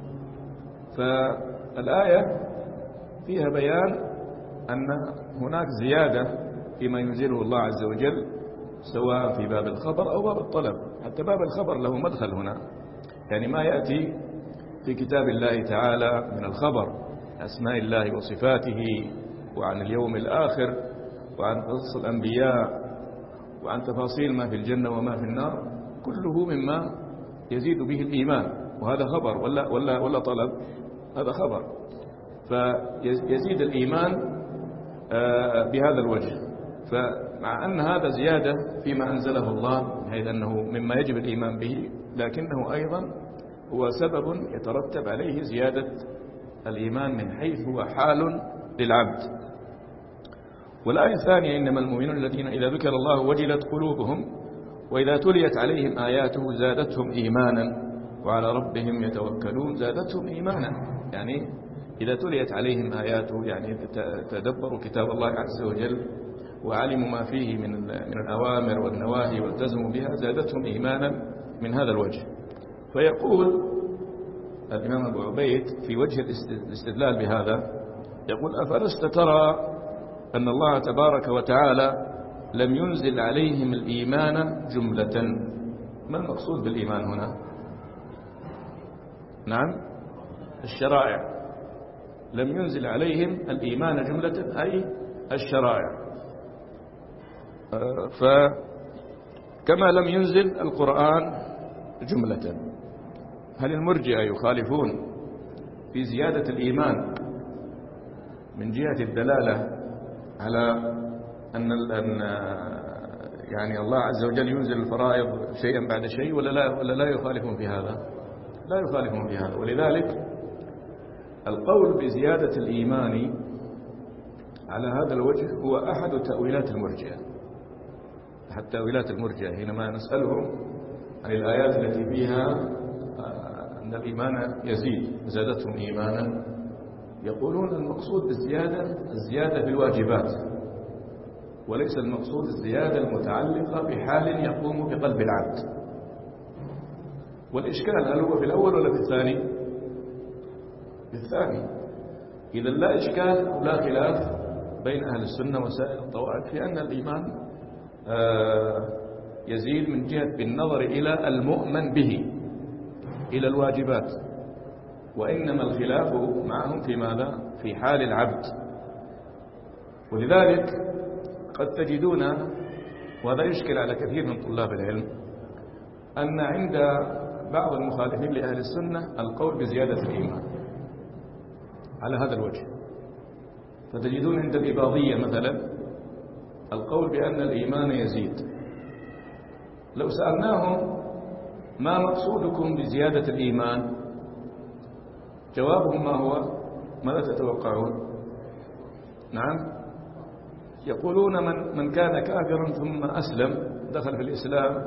فالآية فيها بيان أن هناك زيادة فيما ينزله الله عز وجل سواء في باب الخبر أو باب الطلب. حتى باب الخبر له مدخل هنا، يعني ما يأتي في كتاب الله تعالى من الخبر أسماء الله وصفاته وعن اليوم الآخر وعن قصص الأنبياء وعن تفاصيل ما في الجنة وما في النار، كله مما يزيد به الإيمان، وهذا خبر ولا طلب، هذا خبر. فيزيد الإيمان بهذا الوجه. فمع أن هذا زيادة فيما أنزله الله حيث أنه مما يجب الإيمان به، لكنه أيضا هو سبب يترتب عليه زيادة الإيمان من حيث هو حال للعبد. والآية الثانية إنما المؤمنون الذين إذا ذكر الله وجلت قلوبهم وإذا تليت عليهم آياته زادتهم إيمانا وعلى ربهم يتوكلون. زادتهم إيمانا يعني إذا تليت عليهم آياته، يعني تدبروا كتاب الله عز وجل وعلموا ما فيه من الأوامر والنواهي والتزموا بها، زادتهم إيمانا من هذا الوجه. فيقول الإمام أبو عبيد في وجه الاستدلال بهذا، يقول أفلست ترى أن الله تبارك وتعالى لم ينزل عليهم الإيمان جملة؟ ما المقصود بالإيمان هنا؟ نعم، الشرائع. لم ينزل عليهم الإيمان جملة أي الشرائع. فكما لم ينزل القرآن جملة. هل المرجئة يخالفون في زيادة الإيمان من جهة الدلالة على أن يعني الله عز وجل ينزل الفرائض شيئا بعد شيء، ولا لا يخالفون في هذا؟ لا يخالفون في هذا. ولذلك القول بزيادة الإيمان على هذا الوجه هو أحد تأويلات المرجئة. حتى تأويلات المرجئة حينما نسألهم عن الآيات التي فيها أن الإيمان يزيد زادتهم إيمانا، يقولون المقصود بالزيادة الزيادة في الواجبات، وليس المقصود الزيادة المتعلقة بحال يقوم بقلب العبد. والإشكال هل هو في الأول ولا في الثاني؟ في الثاني. إذا لا إشكال ولا خلاف بين أهل السنة وسائر الطوائف في أن الإيمان يزيد من جهة بالنظر إلى المؤمن به، إلى الواجبات. وإنما الخلاف معهم في ماذا؟ في حال العبد. ولذلك قد تجدون، وهذا يشكل على كثير من طلاب العلم، أن عند بعض المخالفين لأهل السنة القول بزيادة الإيمان على هذا الوجه، فتجدون عند الإباضية مثلا القول بأن الإيمان يزيد، لو سألناهم ما مقصودكم بزيادة الإيمان، جوابهم ما هو؟ ماذا تتوقعون؟ نعم، يقولون من كان كافرا ثم أسلم دخل في الإسلام،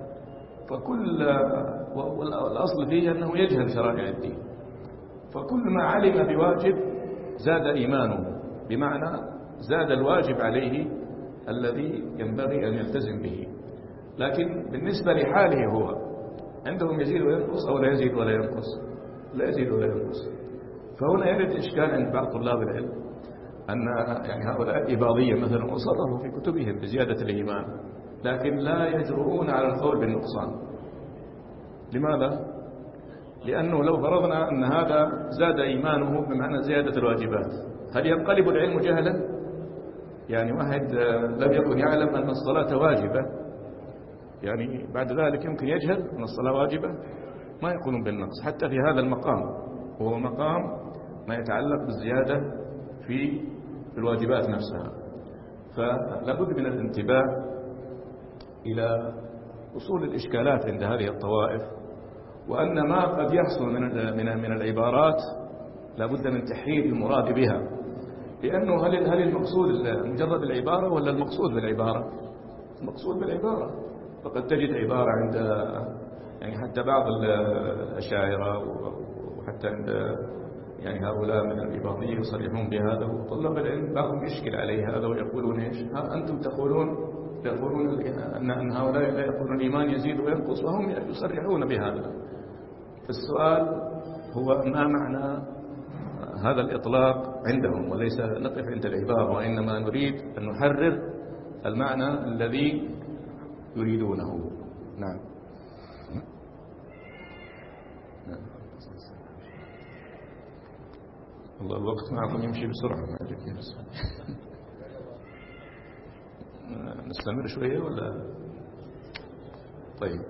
والأصل فيه أنه يجهل شرائع الدين، فكل ما علم بواجب زاد إيمانه، بمعنى زاد الواجب عليه الذي ينبغي أن يلتزم به. لكن بالنسبة لحاله هو عندهم يزيد وينقص أو لا يزيد ولا ينقص؟ لا يزيد ولا ينقص. فهنا يرد إشكال عند بعض طلاب العلم أن يعني هؤلاء إباضية مثلا وصرفوا في كتبهم بزيادة الإيمان، لكن لا يجرؤون على القول بالنقصان. لماذا؟ لأنه لو فرضنا أن هذا زاد إيمانه بمعنى زيادة الواجبات، هل ينقلب العلم جهلا؟ يعني واحد لم يكن يعلم أن الصلاة واجبة، يعني بعد ذلك يمكن يجهل أن الصلاة واجبة؟ ما يقولون بالنقص حتى في هذا المقام، وهو مقام ما يتعلق بالزيادة في الواجبات نفسها. فلا بد من الانتباه إلى أصول الإشكالات عند هذه الطوائف، وأن ما قد يحصل من العبارات لا بد من تحديد المراد بها، لأنه هل المقصود مجرد العبارة ولا المقصود بالعبارة؟ المقصود بالعبارة. فقد تجد عبارة عند يعني حتى بعض الأشاعرة وحتى عند يعني هؤلاء من الإباضية يصرحون بهذا، وطلاب العلم بعضهم يشكل عليه هذا ويقولون إيش؟ أنتم تقولون أن هؤلاء لا يقولون الإيمان يزيد وينقص وهم يصرحون بهذا. فالسؤال هو ما معنى هذا الإطلاق عندهم، وليس نقف عند العبارة، وإنما نريد أن نحرر المعنى الذي يريدونه. نعم. والله الوقت معكم يمشي بسرعة ما أدري نستمر شوية ولا؟ طيب.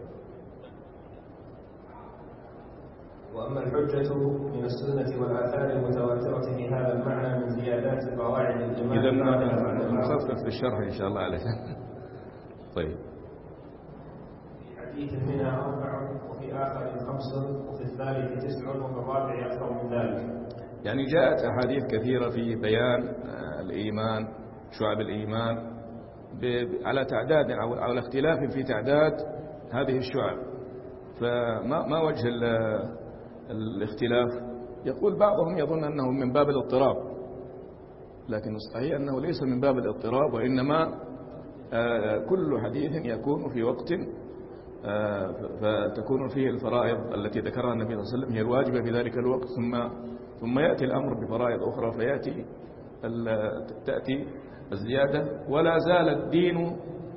وأما الحجة من السنة والآثار المتواترة في هذا المعنى من زيادات قواعد الإيمان، إذا نخفف في الشرح إن شاء الله عليك. طيب. في حديث منها 4 وفي آخر 5 وفي الثالث 9 وفي الرابع أكثر من ذلك. يعني جاءت أحاديث كثيرة في بيان الإيمان، شعب الإيمان على تعداد أو على اختلاف في تعداد هذه الشعب. فما وجه الاختلاف؟ يقول بعضهم يظن أنه من باب الاضطراب، لكن الصحيح أنه ليس من باب الاضطراب، وإنما كل حديث يكون في وقت فتكون فيه الفرائض التي ذكرها النبي صلى الله عليه وسلم هي الواجبة في ذلك الوقت، ثم يأتي الأمر بفرائض أخرى تأتي الزيادة، ولا زال الدين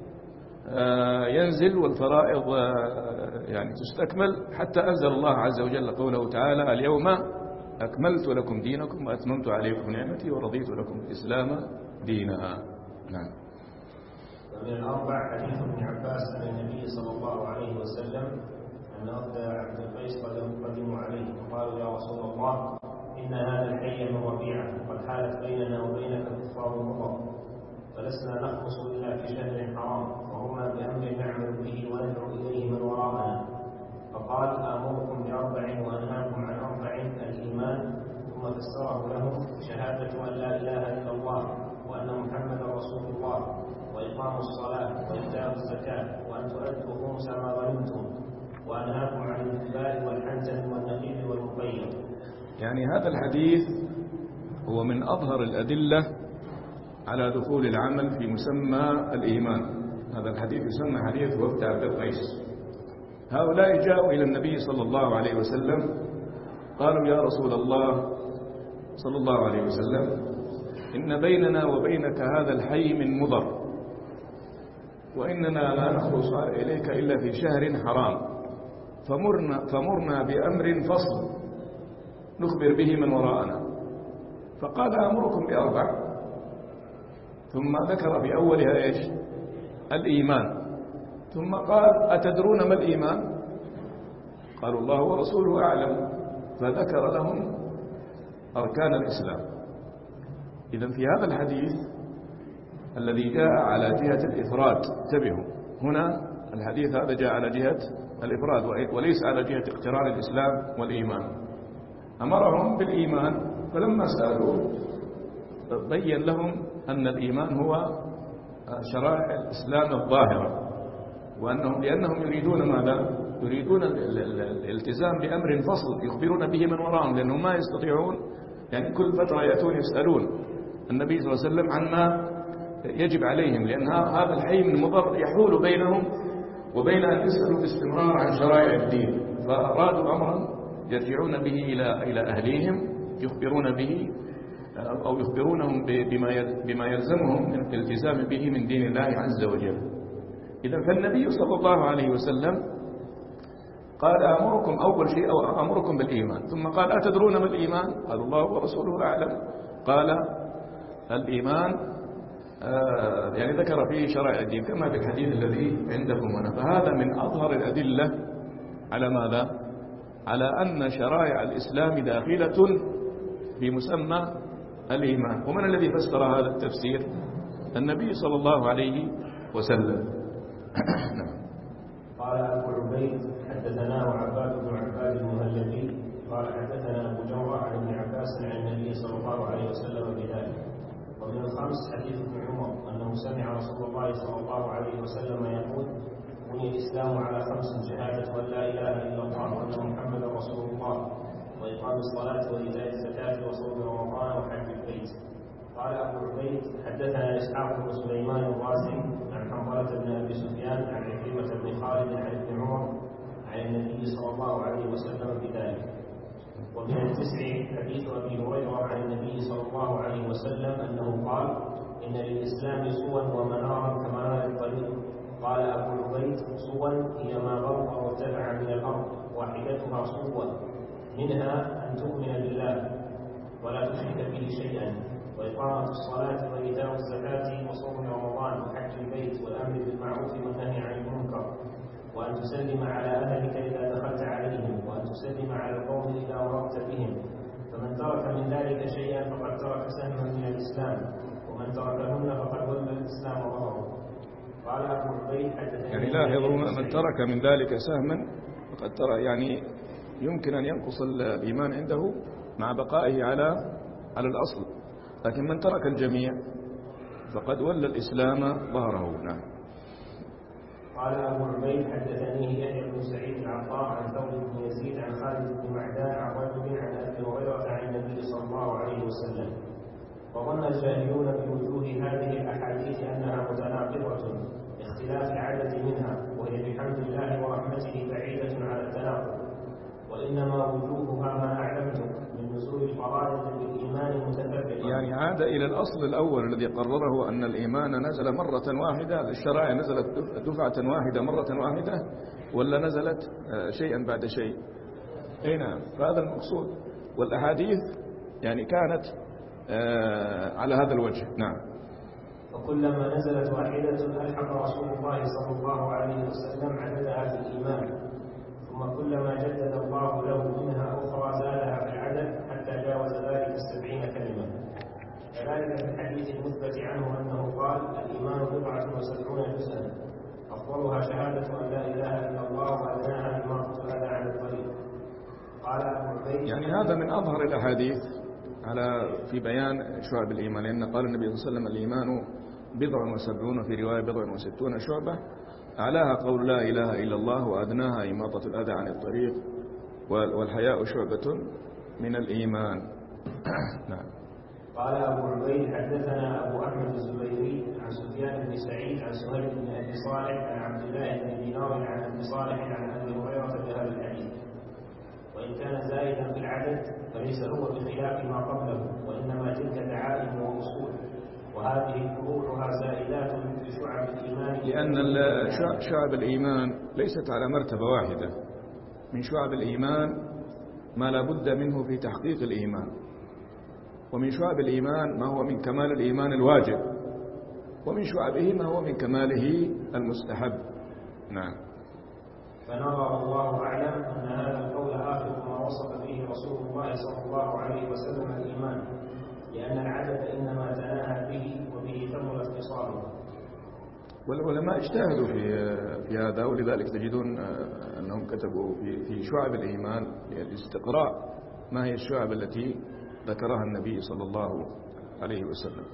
ينزل والفرائض يعني تستكمل حتى أنزل الله عز وجل قوله تعالى: اليوم أكملت لكم دينكم وأتممت عليكم نعمتي ورضيت لكم الإسلام دينا. نعم. ومن الأربع حديث ابن عباس عن النبي صلى الله عليه وسلم أن أخذ عبد القيس قدموا عليه وقالوا: يا رسول الله، إن هذا الحي من ربيعة وقد حالت بيننا وبينك كفار مضر، فلسنا نخلص إلا في شهر حرام، وهما بأمر نعمل به وندعو إليه من وراءنا. فقال: آمركم ب4 وأنهاكم عن 4: الإيمان، ثم فسره لهم: شهادة أن لا إله إلا الله وأن محمدا رسول الله، وإقام الصلاة وإيتاء الزكاة، وأن تؤدوا خمس ما غنمتم، وأنهاكم عن الكبار والحنزل والنقيب والمقيم. يعني هذا الحديث هو من أظهر الأدلة على دخول العمل في مسمى الإيمان. هذا الحديث يسمى حديث وفد عبد القيس. هؤلاء جاءوا إلى النبي صلى الله عليه وسلم قالوا: يا رسول الله صلى الله عليه وسلم، إن بيننا وبينك هذا الحي من مضر، وإننا لا نخلص إليك إلا في شهر حرام، فمرنا بأمر فصل نخبر به من وراءنا. فقال: أمركم ب4، ثم ذكر بأولها إيش؟ الإيمان، ثم قال: أتدرون ما الإيمان؟ قالوا: الله ورسوله أعلم. فذكر لهم أركان الإسلام، إذن في هذا الحديث الذي جاء على جهة الإفراد، انتبهوا، هنا الحديث هذا جاء على جهة الإفراد وليس على جهة اقتران الإسلام والإيمان. أمرهم بالإيمان، فلما سألوا بين لهم أن الإيمان هو شرائع الإسلام الظاهرة، لأنهم يريدون ماذا؟ يريدون الالتزام بأمر فصل يخبرون به من وراءهم، لأنهم ما يستطيعون، يعني كل فترة يأتون يسألون النبي صلى الله عليه وسلم عما يجب عليهم، لأن هذا الحي من مضر يحول بينهم وبين أن يسألوا باستمرار عن شرائع الدين، فأرادوا أمرا يرجعون به إلى أهليهم يخبرون به أو يخبرونهم بما يلزمهم من الالتزام به من دين الله عز وجل. إذا فالنبي صلى الله عليه وسلم قال أمركم أول شيء أو أمركم بالإيمان، ثم قال أتدرون ما الإيمان؟ قال الله ورسوله أعلم. قال الإيمان يعني ذكر فيه شرائع الدين كما في الحديث الذي عندكم هنا. فهذا من أظهر الأدلة على ماذا؟ على أن شرائع الإسلام داخلة في مسمى الإيمان. ومن الذي فسر هذا التفسير؟ النبي صلى الله عليه وسلم. قال أبو عبيد حدثناه عباد بن عباد المهلبي قال حدثنا أبو جمرة عن ابن عباس عن النبي صلى الله عليه وسلم بذلك. ومن الخمس حديث ابن عمر أنه سمع رسول الله صلى الله عليه وسلم يقول: بني الإسلام على خمس: شهادة أن لا إله إلا الله وأن محمدا رسول الله، وإقام الصلاة وإيتاء الزكاة وصوم رمضان وحج البيت. قال أبو عبيد حدثنا إسحاق بن سليمان الرازي عن حنظلة بن أبي سفيان عن عكرمة بن خالد عن ابن عمر عن النبي صلى الله عليه وسلم بذلك. ومن التسع حديث أبي هريرة عن النبي صلى الله عليه وسلم أنه قال: إن للإسلام سوا ومنارا كمنار الطريق. قال أبو عبيد: سوا هي ما غرق وارتفع من الأرض، واحدتها سوا، منها أن تؤمن بالله ولا تشرك به شيئا، وإقامة الصلاة وإيتاء الزكاة وصوم رمضان وحج البيت والأمر بالمعروف والنهي عن المنكر، وأن تسلم على أهلك إذا دخلت عليهم، وأن تسلم على القوم إذا مررت بهم. فمن ترك من ذلك شيئا فقد ترك سهما من الإسلام، ومن تركهن فقد ولى الإسلام ظهره. قال أبو عبيد حدثني يعني لاحظوا من ترك من ذلك سهما فقد ترى، يعني يمكن أن ينقص الإيمان عنده مع بقائه على الأصل، لكن من ترك الجميع فقد ولى الإسلام ظهره. نعم. قال أبو عبيد حدثني يحيى بن سعيد العطار عن ثور بن يزيد عن خالد بن معدان عن رجل عن أبي هريرة عن النبي صلى الله عليه وسلم. وظن الجاهلون بوجوه هذه الأحاديث أنها متناقضة باختلاف العدد منها، وهي بحمد الله ورحمته بعيدة على التناقض، وإنما وجوهها ما أعلمتم من نزول الفرائض بالإيمان متفرقة. يعني عاد إلى الأصل الأول الذي قرره أن الإيمان نزل مرة واحدة، الشرائع نزلت دفعة واحدة مرة واحدة، ولا نزلت شيئا بعد شيء؟ أي نعم، فهذا المقصود. والأحاديث يعني كانت على هذا الوجه. نعم. وكلما نزلت واحدة ألحق رسول الله صلى الله عليه وسلم عددها في الإيمان، ثم كلما جدد الله له منها أخرى زادها في العدد حتى جاوز ذلك 70 كلمة. كذلك في الحديث المثبت عنه أنه قال: الإيمان 77 جزءا، أفضلها شهادة أن لا إله إلا الله وأدناها إماطة الأذى عن الطريق. قال أبو عبيد يعني هذا من أظهر الأحاديث في بيان شعب الإيمان، لأن قال النبي صلى الله عليه وسلم: الإيمان 77 في رواية 67 شعبة، أعلاها قول لا إله إلا الله وأدناها إماطة الأذى عن الطريق، والحياء شعبة من الإيمان. نعم. قال أبو عبيد حدثنا أبو أحمد الزبيري عن سفيان بن سعيد عن سهيل بن أبي صالح عن عبد الله بن دينار عن أبي صالح عن أبي هريرة بهذا الحديث. وإن كان زائدا في العدد فليس هو بخلاف ما قبله، وإنما تلك دعائم وأصول، وهذه فروعها زائدات في شعب الإيمان، لأن شعب الإيمان ليست على مرتبة واحدة. من شعب الإيمان ما لا بد منه في تحقيق الإيمان، ومن شعب الإيمان ما هو من كمال الإيمان الواجب، ومن شعبه ما هو من كماله المستحب. نعم. فنرى والله أعلم أن هذا القول آخر ما وصف به رسول الله صلى الله عليه وسلم الإيمان، لأن العدد إنما تناهى به وبه تم اختصاره. والعلماء اجتهدوا في هذا، ولذلك تجدون أنهم كتبوا في شعب الإيمان الاستقراء ما هي الشعب التي ذكرها النبي صلى الله عليه وسلم.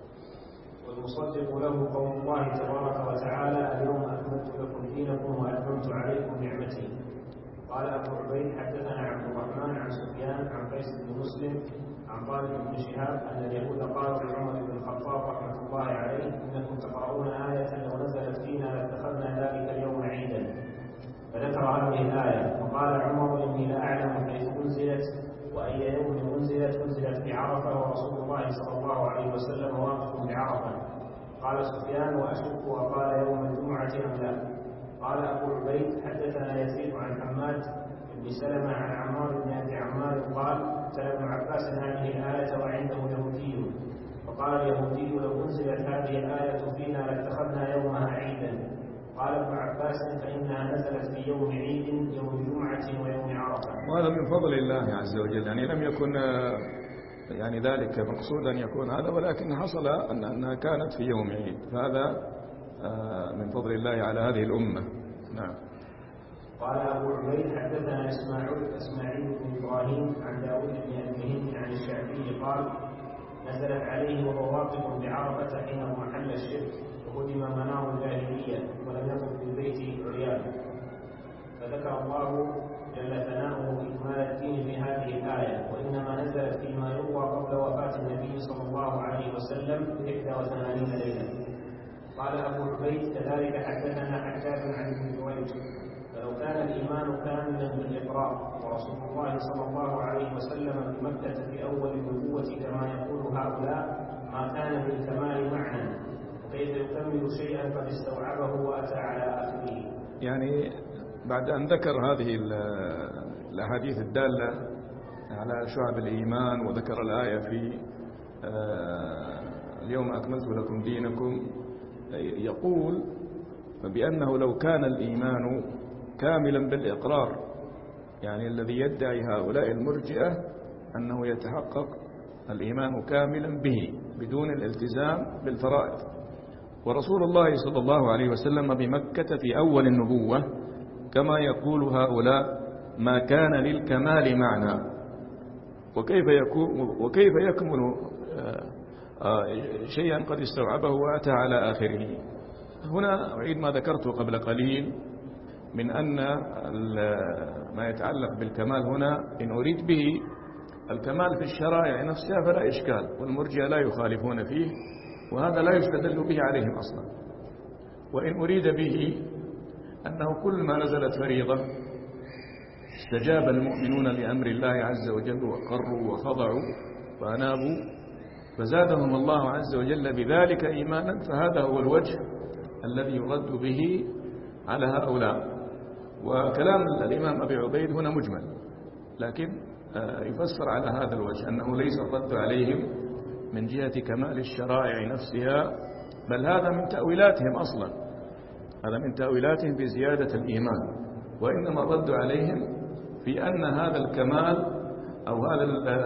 والمصدق له قول الله تبارك وتعالى: اليوم أكملت لكم دينكم وأتممت عليكم نعمتي. قال أبو عبيد: حدثنا عبد الرحمن عن سفيان عن قيس بن مسلم عن طالب بن شهاب أن اليهود قالوا لعمر بن الخطاب رحمة الله عليه: إنكم تقرؤون آية لو نزلت فينا لاتخذنا ذلك اليوم عيدا. فذكر هذه الآية وقال عمر: إني لأعلم حيث أنزلت وأي يوم أنزلت في عرفة ورسول الله صلى الله عليه وسلم واقف بعرفة. قال سفيان: وأشك وقال يوم الجمعة أم لا؟ قال أبو عبيد: حدثنا يزيد عن حماد بن سلمة عن عمار بن أبي عمار قال: تلا ابن عباس هذه الآية وعنده يهودي، فقال اليهودي: لو أنزلت هذه الآية فينا لاتخذنا يومها عيدا. قال ابن عباس: فإنها نزلت في يوم عيد، يوم جمعة ويوم عرفة. وهذا من فضل الله عز وجل، يعني لم يكن يعني ذلك مقصودا يكون هذا، ولكن حصل أنها كانت في يوم عيد، فهذا من فضل الله على هذه الأمة. نعم. قال أبو عبيد: حدثنا إسماعيل بن إبراهيم عن داود بن أبي هند عن الشافعي قال: نزلت عليه وهو واقف بعرفة حين محل الشرك وهدم منار الجاهلية ولم يكن في البيت عريان. فذكر الله جل ثناؤه إكمال الدين في هذه الآية، وإنما نزلت فيما يروى قبل وفاة النبي صلى الله عليه وسلم ب81 ليلة. قال أبو عبيد: كذلك حدثنا حجاج عن ابن جريج: فلو كان الإيمان كاملا بالإقرار ورسول الله صلى الله عليه وسلم بمكة في أول النبوة كما يقول هؤلاء ما كان بالكمال معنى، وكيف يكمل شيئا قد استوعبه وأتى على آخره. يعني بعد أن ذكر هذه الأحاديث الدالة على شعب الإيمان وذكر الآية في اليوم أكملت لكم دينكم، يقول بأنه لو كان الإيمان كاملا بالإقرار، يعني الذي يدعي هؤلاء المرجئة أنه يتحقق الإيمان كاملا به بدون الالتزام بالفرائض، ورسول الله صلى الله عليه وسلم بمكة في أول النبوة كما يقول هؤلاء ما كان للكمال معنى، وكيف يكمل شيئا قد استوعبه وأتى على آخره. هنا أعيد ما ذكرته قبل قليل من أن ما يتعلق بالكمال هنا إن أريد به الكمال في الشرائع نفسها فلا إشكال، والمرجئة لا يخالفون فيه، وهذا لا يستدل به عليهم أصلا. وإن أريد به أنه كل ما نزلت فريضة استجاب المؤمنون لأمر الله عز وجل وقروا وخضعوا وأنابوا فزادهم الله عز وجل بذلك إيمانا، فهذا هو الوجه الذي يرد به على هؤلاء. وكلام الإمام أبي عبيد هنا مجمل، لكن يفسر على هذا الوجه أنه ليس الرد عليهم من جهة كمال الشرائع نفسها، بل هذا من تأويلاتهم أصلا، هذا من تأويلاتهم بزيادة الإيمان، وإنما الرد عليهم في أن هذا الكمال أو هذا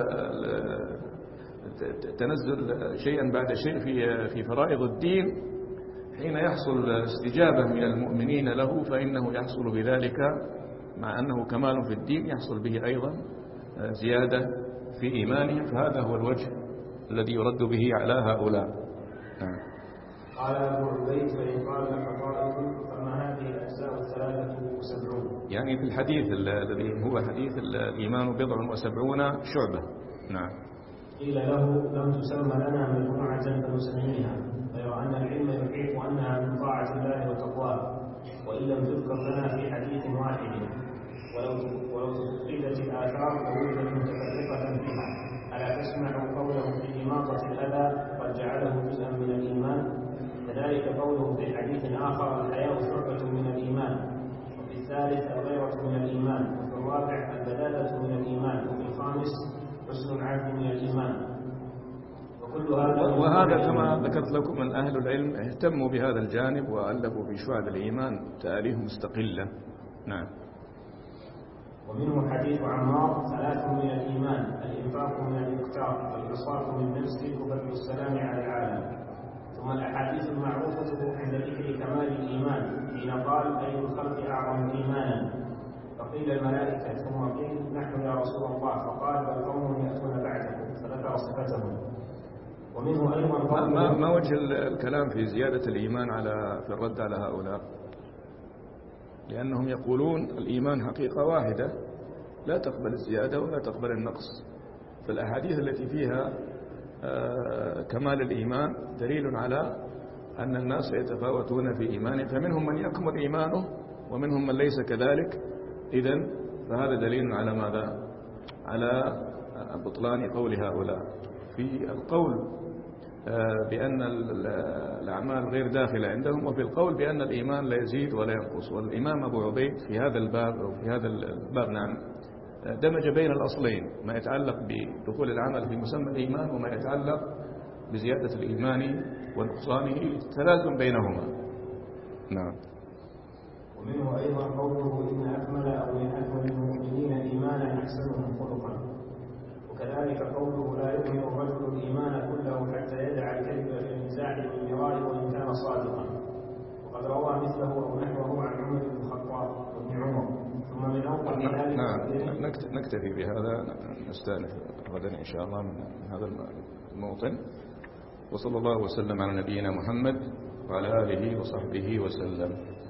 تنزل شيئا بعد شيء في فرائض الدين حين يحصل استجابة من المؤمنين له فإنه يحصل بذلك مع أنه كمال في الدين يحصل به أيضا زيادة في إيمانهم، فهذا هو الوجه الذي يرد به على هؤلاء. قال أبو عبيد: فإن قال لك قائل فما هذه الأجزاء 73؟ يعني في الحديث الذي هو حديث الإيمان 77 شعبة. نعم. قيل له: لم تسمى لنا مجموعة فنسميها، غير أن العلم يحيط أنها من طاعة الله وتقواه، وإن لم تذكر لنا في حديث واحد، ولو تفردت الآثار لوجدت متفرقة فيها. ألا تسمع قوله في إماطة الأذى قد جعله جزءا من الإيمان؟ كذلك قوله في حديث آخر: الحياء شعبة من الإيمان، وفي الثالث الغيرة من الإيمان، وفي الرابع البلادة من الإيمان، وفي الخامس حسن العهد من الإيمان. وهذا كما ذكرت لكم من أهل العلم اهتموا بهذا الجانب وألفوا في شعب الإيمان تأليف مستقلة. نعم. ومنه حديث عمار: 3 من الإيمان: الإنفاق من الإكثار، والإنصاف من نفسك، وبذل السلام على العالم. ثم الأحاديث المعروفة عند ذكر كمال الإيمان حين قال: أي الخلق أعظم إيمانا؟ فقيل الملائكة، ثم قيل نحن يا رسول الله، فقال: بل قوم يأتون بعدكم، فذكر صفتهم. ومنه أيضا ما وجه الكلام في زيادة الإيمان في الرد على هؤلاء؟ لأنهم يقولون الإيمان حقيقة واحدة لا تقبل الزيادة ولا تقبل النقص. فالأحاديث التي فيها كمال الإيمان دليل على أن الناس يتفاوتون في إيمانه، فمنهم من يكمل إيمانه ومنهم من ليس كذلك. إذن فهذا دليل على ماذا؟ على بطلان قول هؤلاء في القول بأن الأعمال غير داخلة عندهم، وفي القول بأن الإيمان لا يزيد ولا ينقص. والإمام أبو عبيد في هذا الباب أو في هذا الباب دمج بين الأصلين، ما يتعلق بدخول العمل في مسمى الإيمان وما يتعلق بزيادة الإيمان ونقصانه، تلازم بينهما. نعم. ومنه أيضا قوله: إن أكمل أو من أكمل المؤمنين إيمانا أحسنهم خلقا. وكذلك قوله: لا يؤمن الرجل الإيمان كله حتى يدع الكذب في النزاع والمراء وإن كان صادقا. وقد روى مثله أو نحوه عن عمر بن الخطاب وابن عمر. ثم من أوضح ذلك نكتفي بهذا، نستأنف غدا إن شاء الله من هذا الموطن. وصلى الله وسلم على نبينا محمد وعلى آله وصحبه وسلم.